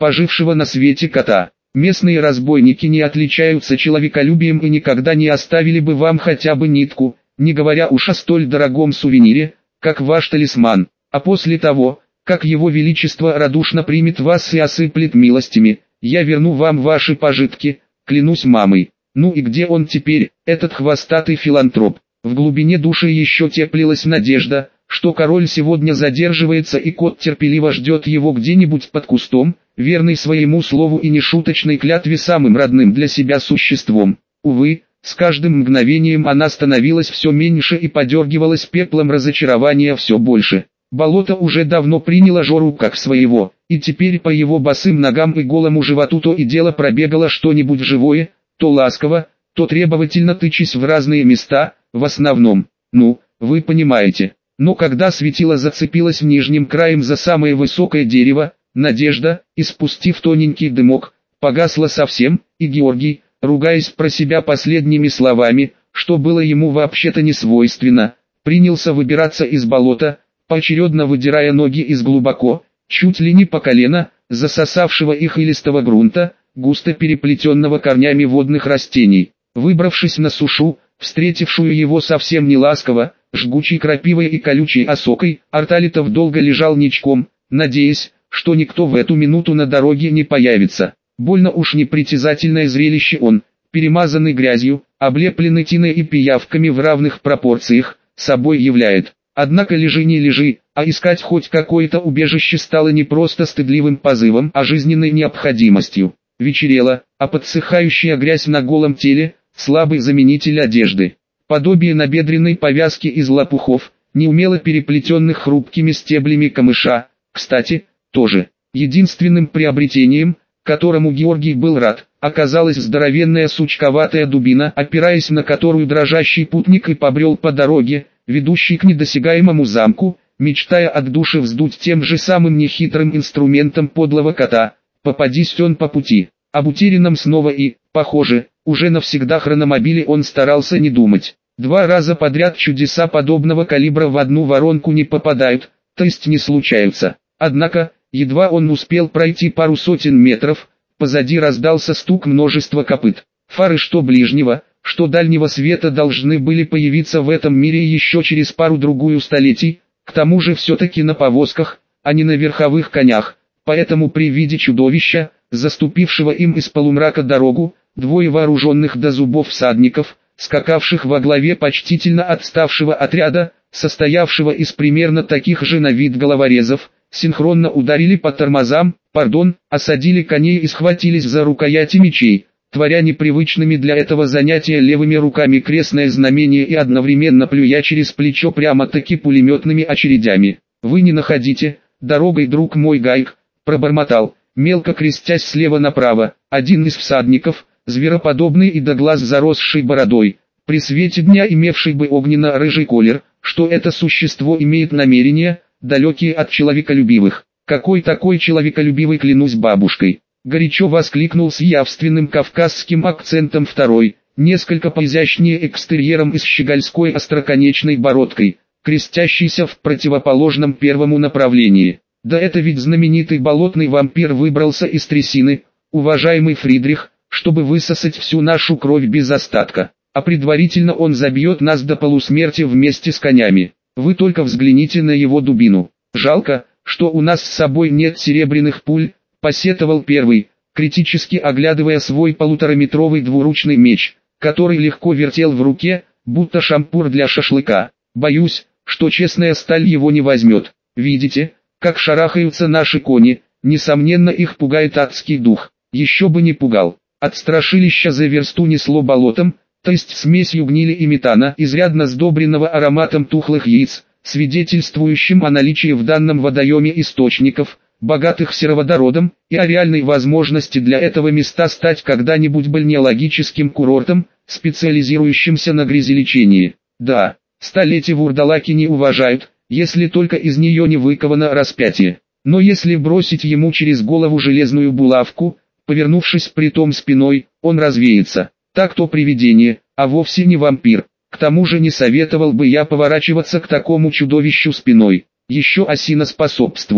[SPEAKER 1] пожившего на свете кота. Местные разбойники не отличаются человеколюбием и никогда не оставили бы вам хотя бы нитку, не говоря уж о столь дорогом сувенире, как ваш талисман. А после того, как его величество радушно примет вас и осыплет милостями, я верну вам ваши пожитки, клянусь мамой. Ну и где он теперь, этот хвостатый филантроп? В глубине души еще теплилась надежда, что король сегодня задерживается и кот терпеливо ждет его где-нибудь под кустом, верный своему слову и нешуточной клятве самым родным для себя существом. Увы, с каждым мгновением она становилась все меньше и подергивалась пеплом разочарования все больше. Болото уже давно приняло Жору как своего, и теперь по его босым ногам и голому животу то и дело пробегало что-нибудь живое, то ласково, то требовательно тычась в разные места, в основном, ну, вы понимаете. Но когда светило зацепилось нижним краем за самое высокое дерево, надежда, испустив тоненький дымок, погасла совсем, и Георгий, ругаясь про себя последними словами, что было ему вообще-то не свойственно, принялся выбираться из болота, поочередно выдирая ноги из глубоко, чуть ли не по колено, засосавшего их илистого грунта, густо переплетенного корнями водных растений. Выбравшись на сушу, встретившую его совсем не ласково, жгучей крапивой и колючей осокой, Арталитов долго лежал ничком, надеясь, что никто в эту минуту на дороге не появится. Больно уж непритязательное зрелище он, перемазанный грязью, облепленный тиной и пиявками в равных пропорциях, собой являет. Однако лежи не лежи, а искать хоть какое-то убежище стало не просто стыдливым позывом, а жизненной необходимостью. Вечерело, а подсыхающая грязь на голом теле – слабый заменитель одежды. Подобие набедренной повязки из лопухов, неумело переплетенных хрупкими стеблями камыша, кстати, тоже. Единственным приобретением, которому Георгий был рад, оказалась здоровенная сучковатая дубина, опираясь на которую дрожащий путник и побрел по дороге, ведущей к недосягаемому замку, мечтая от души вздуть тем же самым нехитрым инструментом подлого кота, попадись он по пути. Об утерянном снова и, похоже, уже навсегда хрономобиле он старался не думать. 2 раза подряд чудеса подобного калибра в одну воронку не попадают, то есть не случаются. Однако, едва он успел пройти пару сотен метров, позади раздался стук множества копыт. Фары что ближнего, что дальнего света должны были появиться в этом мире еще через пару-другую столетий, к тому же все-таки на повозках, а не на верховых конях, поэтому при виде чудовища, заступившего им из полумрака дорогу, 2 вооруженных до зубов всадников, скакавших во главе почтительно отставшего отряда, состоявшего из примерно таких же на вид головорезов, синхронно ударили по тормозам, осадили коней и схватились за рукояти мечей, творя непривычными для этого занятия левыми руками крестное знамение и одновременно плюя через плечо прямо-таки пулеметными очередями. «Вы не находите, дорогой, друг мой Гайк», пробормотал, мелко крестясь слева направо, один из всадников, звероподобный и до глаз заросший бородой, при свете дня имевший бы огненно-рыжий колер, что это существо имеет намерения, далекие от человеколюбивых. «Какой такой человеколюбивый, клянусь бабушкой!» Горячо воскликнул с явственным кавказским акцентом второй, несколько поизящнее экстерьером и с щегольской остроконечной бородкой, крестящийся в противоположном первому направлении. «Да это ведь знаменитый болотный вампир выбрался из трясины, уважаемый Фридрих, чтобы высосать всю нашу кровь без остатка, а предварительно он забьет нас до полусмерти вместе с конями. Вы только взгляните на его дубину. Жалко, что у нас с собой нет серебряных пуль», посетовал первый, критически оглядывая свой 1,5-метровый двуручный меч, который легко вертел в руке, будто шампур для шашлыка. «Боюсь, что честная сталь его не возьмет. Видите, как шарахаются наши кони, несомненно их пугает адский дух. Еще бы не пугал». От страшилища за версту несло болотом, то есть смесью гнили и метана, изрядно сдобренного ароматом тухлых яиц, свидетельствующим о наличии в данном водоеме источников, богатых сероводородом, и о реальной возможности для этого места стать когда-нибудь бальнеологическим курортом, специализирующимся на грязелечении. Да, столь эти вурдалаки не уважают, если только из нее не выковано распятие. Но если бросить ему через голову железную булавку, повернувшись притом спиной, он развеется. Так-то привидение, а вовсе не вампир. К тому же не советовал бы я поворачиваться к такому чудовищу спиной. Еще осина способствует.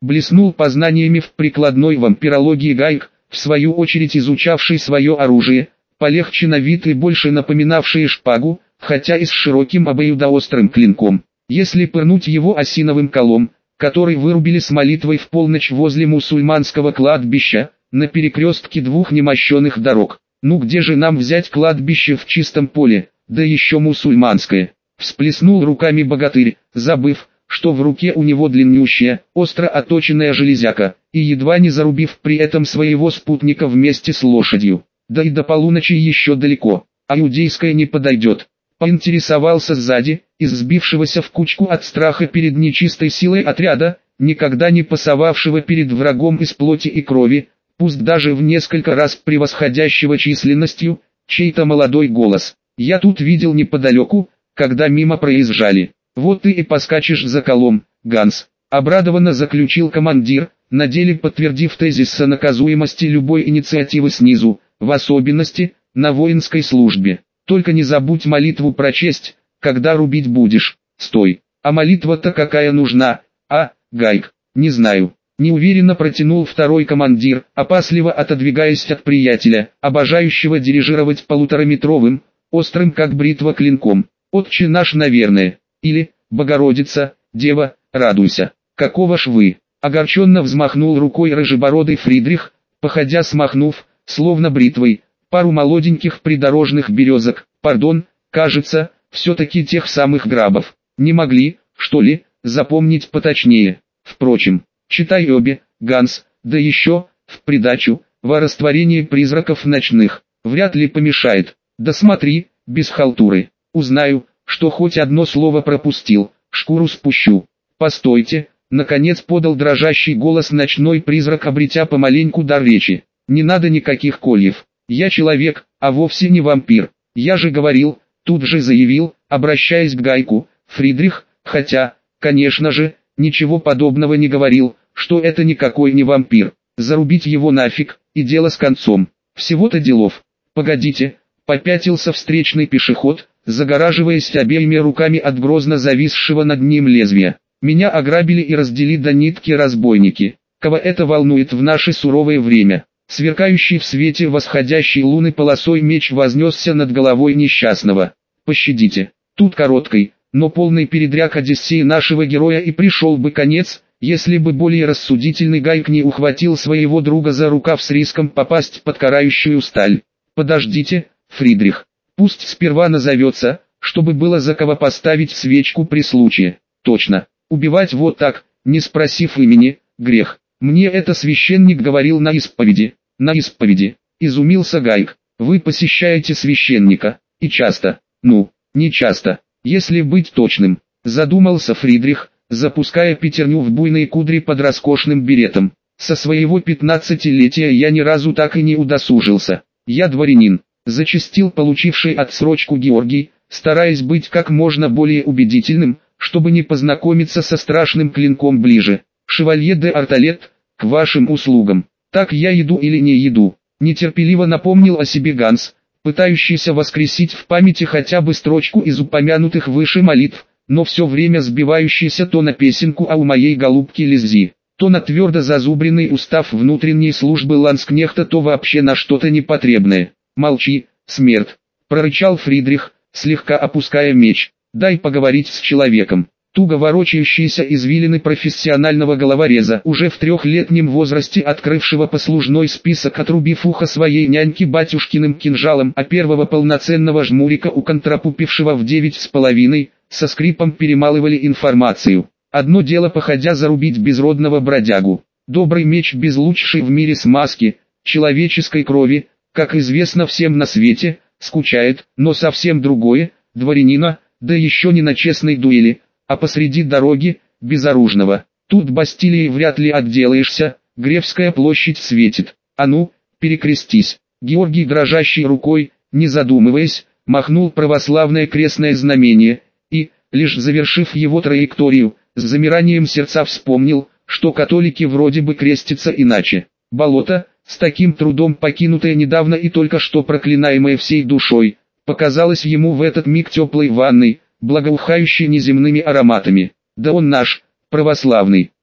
[SPEAKER 1] Блеснул познаниями в прикладной вампирологии Гайк, в свою очередь изучавший свое оружие, полегче на вид и больше напоминавший шпагу, хотя и с широким обоюдоострым клинком. Если пырнуть его осиновым колом, который вырубили с молитвой в полночь возле мусульманского кладбища, на перекрестке двух немощенных дорог. Ну где же нам взять кладбище в чистом поле, да еще мусульманское? Всплеснул руками богатырь, забыв, что в руке у него длиннющая, остро оточенная железяка, и едва не зарубив при этом своего спутника вместе с лошадью. Да и до полуночи еще далеко, а иудейская не подойдет. Поинтересовался сзади, из сбившегося в кучку от страха перед нечистой силой отряда, никогда не пасовавшего перед врагом из плоти и крови, пусть даже в несколько раз превосходящего численностью, чей-то молодой голос. «Я тут видел неподалеку, когда мимо проезжали. Вот ты и поскачешь за колом, Ганс», — обрадованно заключил командир, на деле подтвердив тезис о наказуемости любой инициативы снизу, в особенности, на воинской службе. «Только не забудь молитву прочесть, когда рубить будешь. Стой, а молитва-то какая нужна, а, Гайк?» «Не знаю». Неуверенно протянул второй командир, опасливо отодвигаясь от приятеля, обожающего дирижировать полутораметровым, острым как бритва клинком. «Отче наш, наверное. Или, Богородица, Дева, радуйся». «Какого ж вы?» Огорченно взмахнул рукой рыжебородый Фридрих, походя смахнув, словно бритвой, пару молоденьких придорожных березок, пардон, кажется, все-таки тех самых грабов. Не могли, что ли, запомнить поточнее. Впрочем, читай обе, Ганс, да еще, в придачу, во растворении призраков ночных, вряд ли помешает. Да смотри, без халтуры, узнаю, что хоть одно слово пропустил, шкуру спущу. Постойте, наконец подал дрожащий голос ночной призрак, обретя помаленьку дар речи. Не надо никаких кольев, я человек, а вовсе не вампир. Я же говорил, тут же заявил, обращаясь к Гайку, Фридрих, хотя, конечно же, ничего подобного не говорил, что это никакой не вампир. Зарубить его нафиг, и дело с концом. Всего-то делов. Погодите, попятился встречный пешеход, загораживаясь обеими руками от грозно зависшего над ним лезвия. Меня ограбили и раздели до нитки разбойники. Кого это волнует в наше суровое время? Сверкающий в свете восходящей луны полосой меч вознесся над головой несчастного. Пощадите. Тут короткой, но полный передряг Одиссеи нашего героя и пришел бы конец, если бы более рассудительный Гайк не ухватил своего друга за рукав с риском попасть под карающую сталь. «Подождите, Фридрих, пусть сперва назовется, чтобы было за кого поставить свечку при случае». «Точно, убивать вот так, не спросив имени, грех. Мне это священник говорил на исповеди». «На исповеди», изумился Гайк. «Вы посещаете священника, и часто?» «Ну, не часто, если быть точным», задумался Фридрих, запуская пятерню в буйные кудри под роскошным беретом. «Со своего 15-летия я ни разу так и не удосужился. Я дворянин», зачастил получивший отсрочку Георгий, стараясь быть как можно более убедительным, чтобы не познакомиться со страшным клинком ближе. «Шевалье де Арталет, к вашим услугам. Так я еду или не еду?» Нетерпеливо напомнил о себе Ганс, пытающийся воскресить в памяти хотя бы строчку из упомянутых выше молитв, но все время сбивающийся то на песенку «А у моей голубки Лиззи», то на твердо зазубренный устав внутренней службы ланскнехта, то вообще на что-то непотребное. «Молчи, смерть», прорычал Фридрих, слегка опуская меч. «Дай поговорить с человеком». Туго ворочающиеся извилины профессионального головореза, уже в 3-летнем возрасте открывшего послужной список, отрубив ухо своей няньки батюшкиным кинжалом, а первого полноценного жмурика уконтрапупившего в 9,5, со скрипом перемалывали информацию. Одно дело походя зарубить безродного бродягу. Добрый меч без лучшей в мире смазки, человеческой крови, как известно всем на свете, скучает, но совсем другое, дворянина, да еще не на честной дуэли, а посреди дороги, безоружного. Тут Бастилией вряд ли отделаешься, Гревская площадь светит. А ну, перекрестись. Георгий дрожащей рукой, не задумываясь, махнул православное крестное знамение, и, лишь завершив его траекторию, с замиранием сердца вспомнил, что католики вроде бы крестятся иначе. Болото, с таким трудом покинутое недавно и только что проклинаемое всей душой, показалось ему в этот миг теплой ванной, благоухающей неземными ароматами. Да он наш, православный.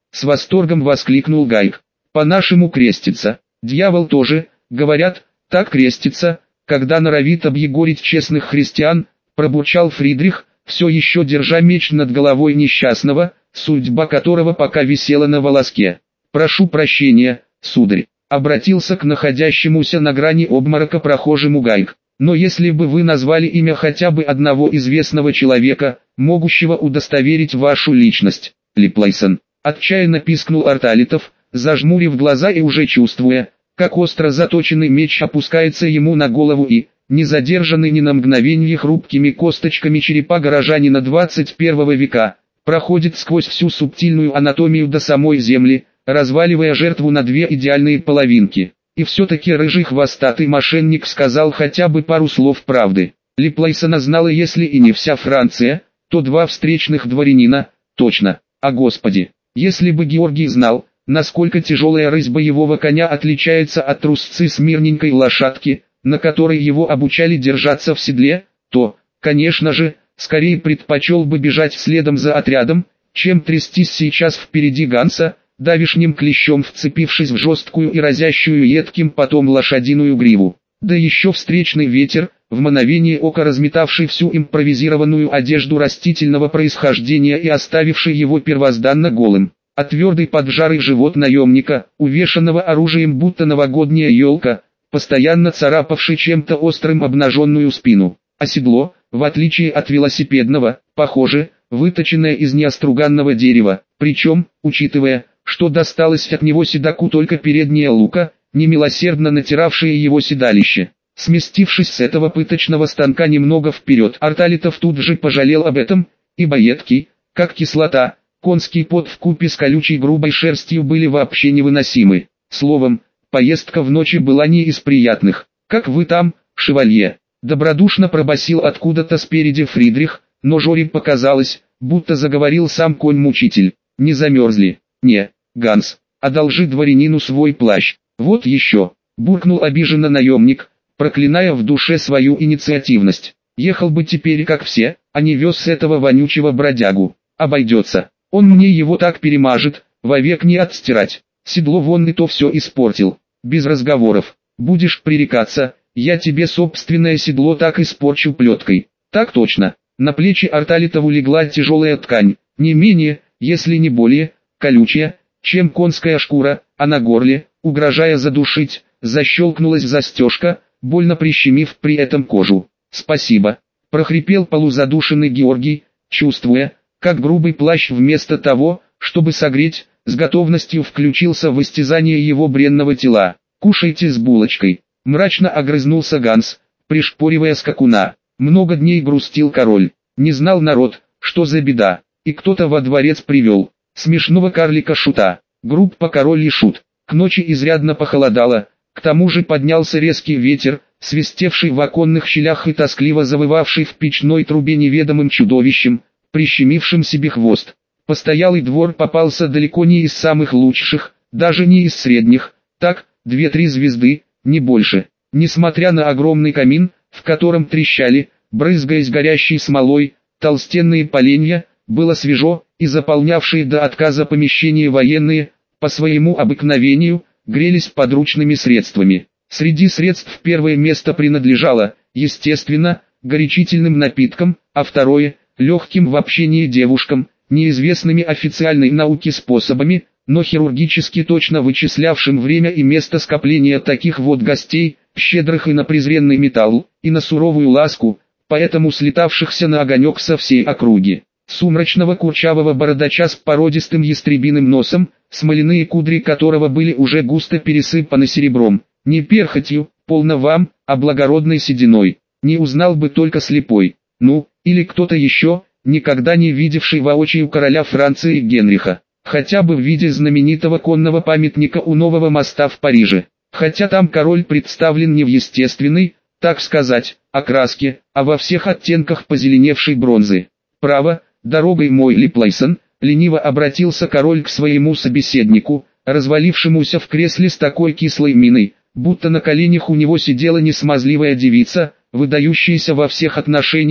[SPEAKER 1] С восторгом воскликнул Гайк. По-нашему крестится. Дьявол тоже, говорят, так крестится, когда норовит объегорить честных христиан, пробурчал Фридрих, все еще держа меч над головой несчастного, судьба которого пока висела на волоске. «Прошу прощения, сударь», обратился к находящемуся на грани обморока прохожему Гайк. «Но если бы вы назвали имя хотя бы одного известного человека, могущего удостоверить вашу личность, Липлайсон», отчаянно пискнул Арталитов, зажмурив глаза и уже чувствуя, как остро заточенный меч опускается ему на голову и, не задержанный ни на мгновенье хрупкими косточками черепа горожанина 21 века, проходит сквозь всю субтильную анатомию до самой земли, разваливая жертву на две идеальные половинки. И все-таки рыжий хвостатый мошенник сказал хотя бы пару слов правды. Липлайсона знала если и не вся Франция, то два встречных дворянина, точно. А господи, если бы Георгий знал, насколько тяжелая рысь боевого коня отличается от трусцы смирненькой лошадки, на которой его обучали держаться в седле, то, конечно же, скорее предпочел бы бежать следом за отрядом, чем трястись сейчас впереди Ганса, давишним клещом вцепившись в жесткую и разящую едким потом лошадиную гриву. Да еще встречный ветер, в мгновение ока разметавший всю импровизированную одежду растительного происхождения и оставивший его первозданно голым. А твердый поджарый живот наемника, увешанного оружием будто новогодняя елка, постоянно царапавший чем-то острым обнаженную спину. А седло, в отличие от велосипедного, похоже, выточенное из неоструганного дерева, причем, учитывая, что досталось от него седаку только передняя лука, немилосердно натиравшее его седалище. Сместившись с этого пыточного станка немного вперед, Арталитов тут же пожалел об этом, ибо едкий, как кислота, конский пот вкупе с колючей грубой шерстью были вообще невыносимы. Словом, поездка в ночи была не из приятных. «Как вы там, шевалье?» Добродушно пробасил откуда-то спереди Фридрих, но Жоре показалось, будто заговорил сам конь-мучитель. «Не замерзли?» «Не, Ганс, одолжи дворянину свой плащ». «Вот еще», буркнул обиженно наемник, проклиная в душе свою инициативность. «Ехал бы теперь как все, а не вез этого вонючего бродягу. Обойдется. Он мне его так перемажет, вовек не отстирать. Седло вон и то все испортил. Без разговоров. Будешь пререкаться, я тебе собственное седло так испорчу плеткой». «Так точно». На плечи Арталитову легла тяжелая ткань, не менее, если не более, колючая, чем конская шкура, а на горле, угрожая задушить, защелкнулась застежка, больно прищемив при этом кожу. «Спасибо», — прохрипел полузадушенный Георгий, чувствуя, как грубый плащ вместо того, чтобы согреть, с готовностью включился в истязание его бренного тела. «Кушайте с булочкой», — мрачно огрызнулся Ганс, пришпоривая скакуна. Много дней грустил король, не знал народ, что за беда, и кто-то во дворец привел смешного карлика-шута. Группа «Король и Шут». К ночи изрядно похолодало, к тому же поднялся резкий ветер, свистевший в оконных щелях и тоскливо завывавший в печной трубе неведомым чудовищем, прищемившим себе хвост. Постоялый двор попался далеко не из самых лучших, даже не из средних, так, 2-3 звезды, не больше. Несмотря на огромный камин, в котором трещали, брызгаясь горящей смолой, толстенные поленья, было свежо, и заполнявшие до отказа помещения военные, по своему обыкновению, грелись подручными средствами. Среди средств первое место принадлежало, естественно, горячительным напиткам, а второе – легким в общении девушкам, неизвестными официальной науке способами, но хирургически точно вычислявшим время и место скопления таких вот гостей, щедрых и на презренный металл, и на суровую ласку, поэтому слетавшихся на огонек со всей округи. Сумрачного курчавого бородача с породистым ястребиным носом, смоляные кудри которого были уже густо пересыпаны серебром, не перхотью, полно вам, а благородной сединой. Не узнал бы только слепой, ну, или кто-то еще, никогда не видевший воочию короля Франции Генриха, хотя бы в виде знаменитого конного памятника у нового моста в Париже. Хотя там король представлен не в естественной, так сказать, окраске, а во всех оттенках позеленевшей бронзы. «Право, дорогой мой Липлайсон», лениво обратился король к своему собеседнику, развалившемуся в кресле с такой кислой миной, будто на коленях у него сидела несмазливая девица, выдающаяся во всех отношениях,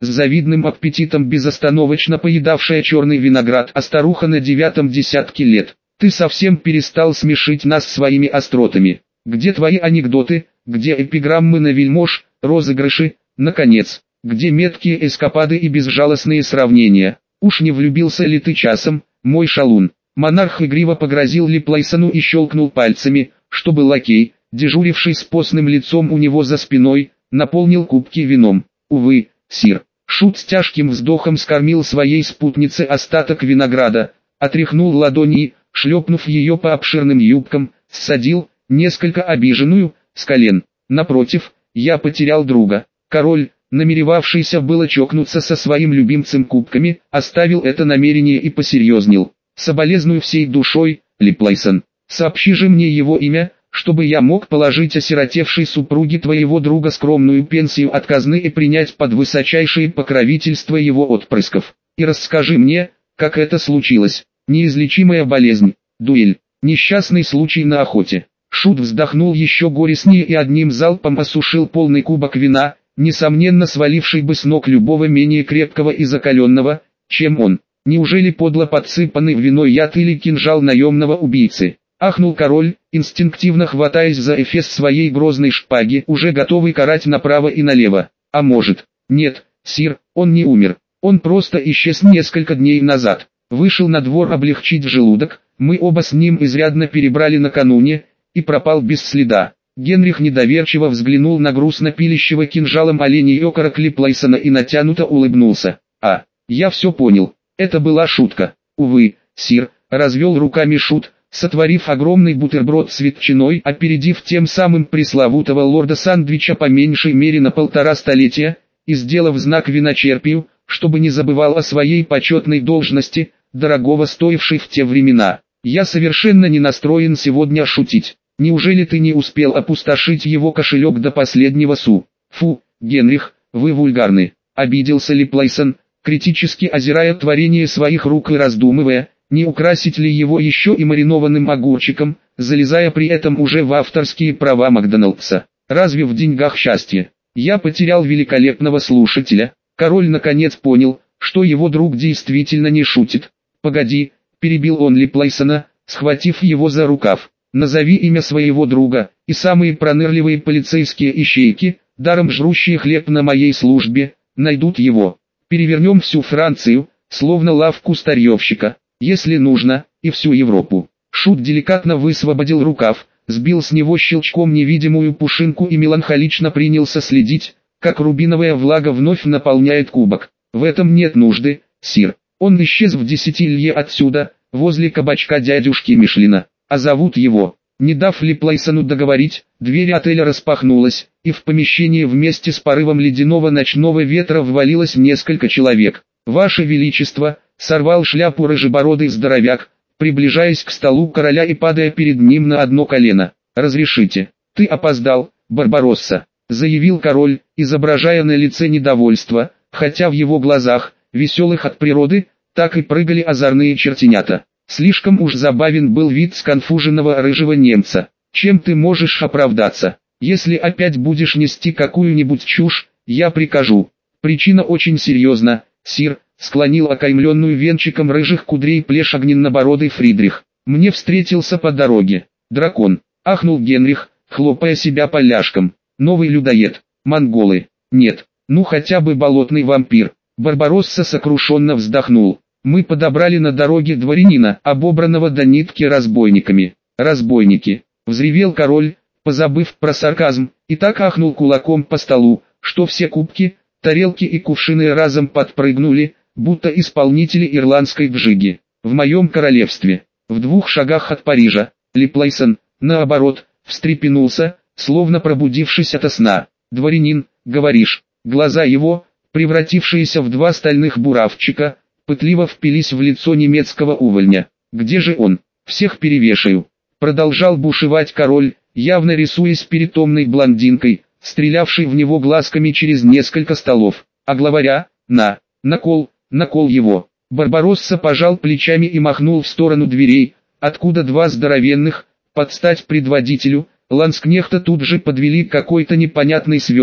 [SPEAKER 1] с завидным аппетитом безостановочно поедавшая черный виноград, а старуха на 9-м десятке лет. Ты совсем перестал смешить нас своими остротами. Где твои анекдоты, где эпиграммы на вельмож, розыгрыши, наконец, где меткие эскапады и безжалостные сравнения? Уж не влюбился ли ты часом, мой шалун? Монарх игриво погрозил Липлайсону и щелкнул пальцами, чтобы лакей, дежуривший с постным лицом у него за спиной, наполнил кубки вином. Увы, сир. Шут с тяжким вздохом скормил своей спутнице остаток винограда, отряхнул ладони, шлепнув ее по обширным юбкам, ссадил, несколько обиженную, с колен. Напротив, я потерял друга. Король, намеревавшийся было чокнуться со своим любимцем кубками, оставил это намерение и посерьезнел. Соболезную всей душой, Липлайсон. Сообщи же мне его имя, чтобы я мог положить осиротевшей супруге твоего друга скромную пенсию от казны и принять под высочайшее покровительство его отпрысков. И расскажи мне, как это случилось. Неизлечимая болезнь, дуэль, несчастный случай на охоте. Шут вздохнул еще горестнее и одним залпом осушил полный кубок вина, несомненно сваливший бы с ног любого менее крепкого и закаленного, чем он. Неужели подло подсыпанный в вино яд или кинжал наемного убийцы? Ахнул король, инстинктивно хватаясь за эфес своей грозной шпаги, уже готовый карать направо и налево. А может, нет, сир, он не умер. Он просто исчез несколько дней назад. Вышел на двор облегчить желудок, мы оба с ним изрядно перебрали накануне, и пропал без следа. Генрих недоверчиво взглянул на грустно пилящего кинжалом оленей окорок Липлайсона и натянуто улыбнулся. А, я все понял, это была шутка. Увы, сир, развел руками Шут, сотворив огромный бутерброд с ветчиной, опередив тем самым пресловутого лорда Сандвича по меньшей мере на 1,5 столетия, и сделав знак виночерпию, чтобы не забывал о своей почетной должности, дорогого стоившей в те времена. Я совершенно не настроен сегодня шутить. Неужели ты не успел опустошить его кошелек до последнего су? Фу, Генрих, вы вульгарны. Обиделся Липлайсон, критически озирая творение своих рук и раздумывая, не украсить ли его еще и маринованным огурчиком, залезая при этом уже в авторские права Макдоналдса. Разве в деньгах счастье? Я потерял великолепного слушателя. Король наконец понял, что его друг действительно не шутит. «Погоди», — перебил он Липлайсона, схватив его за рукав. «Назови имя своего друга, и самые пронырливые полицейские ищейки, даром жрущие хлеб на моей службе, найдут его. Перевернем всю Францию, словно лавку старьевщика, если нужно, и всю Европу». Шут деликатно высвободил рукав, сбил с него щелчком невидимую пушинку и меланхолично принялся следить, как рубиновая влага вновь наполняет кубок. «В этом нет нужды, сир. Он исчез в 10 лье отсюда, возле кабачка дядюшки Мишлина. А зовут его». Не дав Липлайсону договорить, дверь отеля распахнулась, и в помещение вместе с порывом ледяного ночного ветра ввалилось несколько человек. «Ваше Величество», — сорвал шляпу рыжебородый здоровяк, приближаясь к столу короля и падая перед ним на одно колено. «Разрешите». «Ты опоздал, Барбаросса», — заявил король, изображая на лице недовольство, хотя в его глазах, веселых от природы, так и прыгали озорные чертенята. Слишком уж забавен был вид сконфуженного рыжего немца. «Чем ты можешь оправдаться? Если опять будешь нести какую-нибудь чушь, я прикажу». «Причина очень серьезна, сир», — склонил окаймленную венчиком рыжих кудрей плешь огненнобородый Фридрих. «Мне встретился по дороге дракон», — ахнул Генрих, хлопая себя по ляжкам. «Новый людоед. Монголы. Нет, ну хотя бы болотный вампир». Барбаросса сокрушенно вздохнул. «Мы подобрали на дороге дворянина, обобранного до нитки разбойниками». «Разбойники!» — взревел король, позабыв про сарказм, и так ахнул кулаком по столу, что все кубки, тарелки и кувшины разом подпрыгнули, будто исполнители ирландской гжиги. «В моем королевстве, в 2 шагах от Парижа». Липлайсон, наоборот, встрепенулся, словно пробудившись ото сна. «Дворянин, говоришь?» Глаза его, превратившиеся в 2 стальных буравчика, пытливо впились в лицо немецкого увольня. «Где же он? Всех перевешаю!» Продолжал бушевать король, явно рисуясь перед томной блондинкой, стрелявшей в него глазками через несколько столов. «А главаря? На кол его!» Барбаросса пожал плечами и махнул в сторону дверей, откуда 2 здоровенных, под стать предводителю, ланскнехта тут же подвели какой-то непонятный сверток,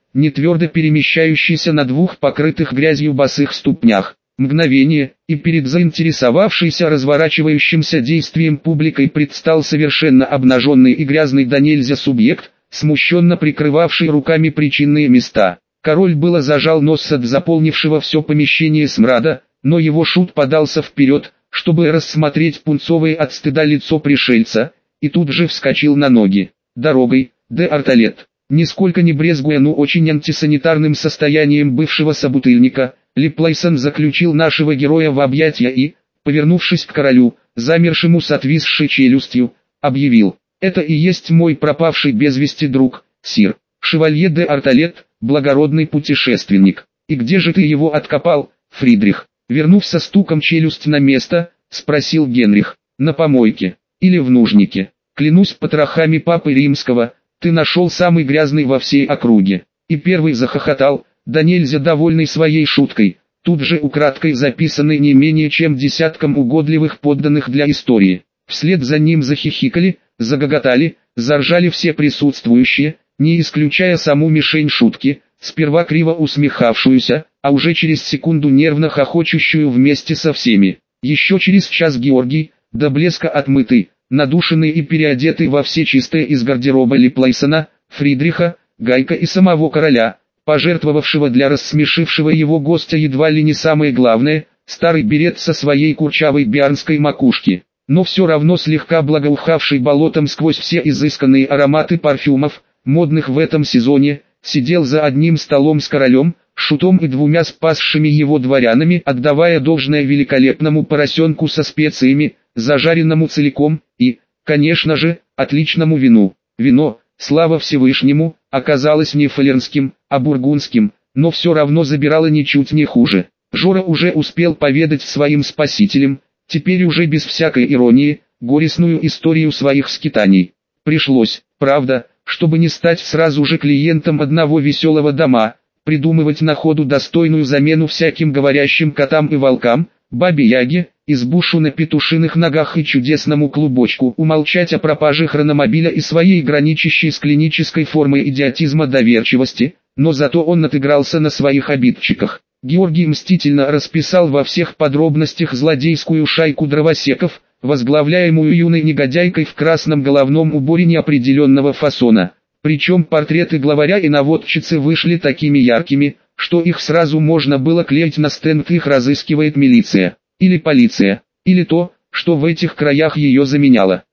[SPEAKER 1] нетвердо перемещающийся на двух покрытых грязью босых ступнях. Мгновение, и перед заинтересовавшейся разворачивающимся действием публикой предстал совершенно обнаженный и грязный до нельзя субъект, смущенно прикрывавший руками причинные места. Король было зажал нос от заполнившего все помещение смрада, но его шут подался вперед, чтобы рассмотреть пунцовое от стыда лицо пришельца, и тут же вскочил на ноги. «Дорогой, де Арталет». Нисколько не брезгуя, но очень антисанитарным состоянием бывшего собутыльника, Липлайсон заключил нашего героя в объятия и, повернувшись к королю, замершему с отвисшей челюстью, объявил: «Это и есть мой пропавший без вести друг, сир, шевалье де Арталет, благородный путешественник. И где же ты его откопал, Фридрих?» Вернув со стуком челюсть на место, спросил Генрих: «На помойке или в нужнике? Клянусь потрохами Папы Римского, ты нашел самый грязный во всей округе». И первый захохотал, да нельзя довольный своей шуткой, тут же украдкой записанной не менее чем десятком угодливых подданных для истории. Вслед за ним захихикали, загоготали, заржали все присутствующие, не исключая саму мишень шутки, сперва криво усмехавшуюся, а уже через секунду нервно хохочущую вместе со всеми. Еще через час Георгий, до блеска отмытый, надушенный и переодетый во все чистое из гардероба Липлайсона, Фридриха, Гайка и самого короля, пожертвовавшего для рассмешившего его гостя едва ли не самое главное, старый берет со своей курчавой биарнской макушки, но все равно слегка благоухавший болотом сквозь все изысканные ароматы парфюмов, модных в этом сезоне, сидел за одним столом с королем, шутом и двумя спасшими его дворянами, отдавая должное великолепному поросенку со специями, зажаренному целиком, и, конечно же, отличному вину. Вино, слава Всевышнему, оказалось не фалернским, а бургундским, но все равно забирало ничуть не хуже. Жора уже успел поведать своим спасителям, теперь уже без всякой иронии, горестную историю своих скитаний. Пришлось, правда, чтобы не стать сразу же клиентом одного веселого дома, придумывать на ходу достойную замену всяким говорящим котам и волкам, бабе-яге, избушу на петушиных ногах и чудесному клубочку, умолчать о пропаже хрономобиля и своей граничащей с клинической формой идиотизма доверчивости, но зато он отыгрался на своих обидчиках. Георгий мстительно расписал во всех подробностях злодейскую шайку дровосеков, возглавляемую юной негодяйкой в красном головном уборе неопределенного фасона. Причем портреты главаря и наводчицы вышли такими яркими, что их сразу можно было клеить на стенд «Их разыскивает милиция», или полиция, или то, что в этих краях ее заменяло.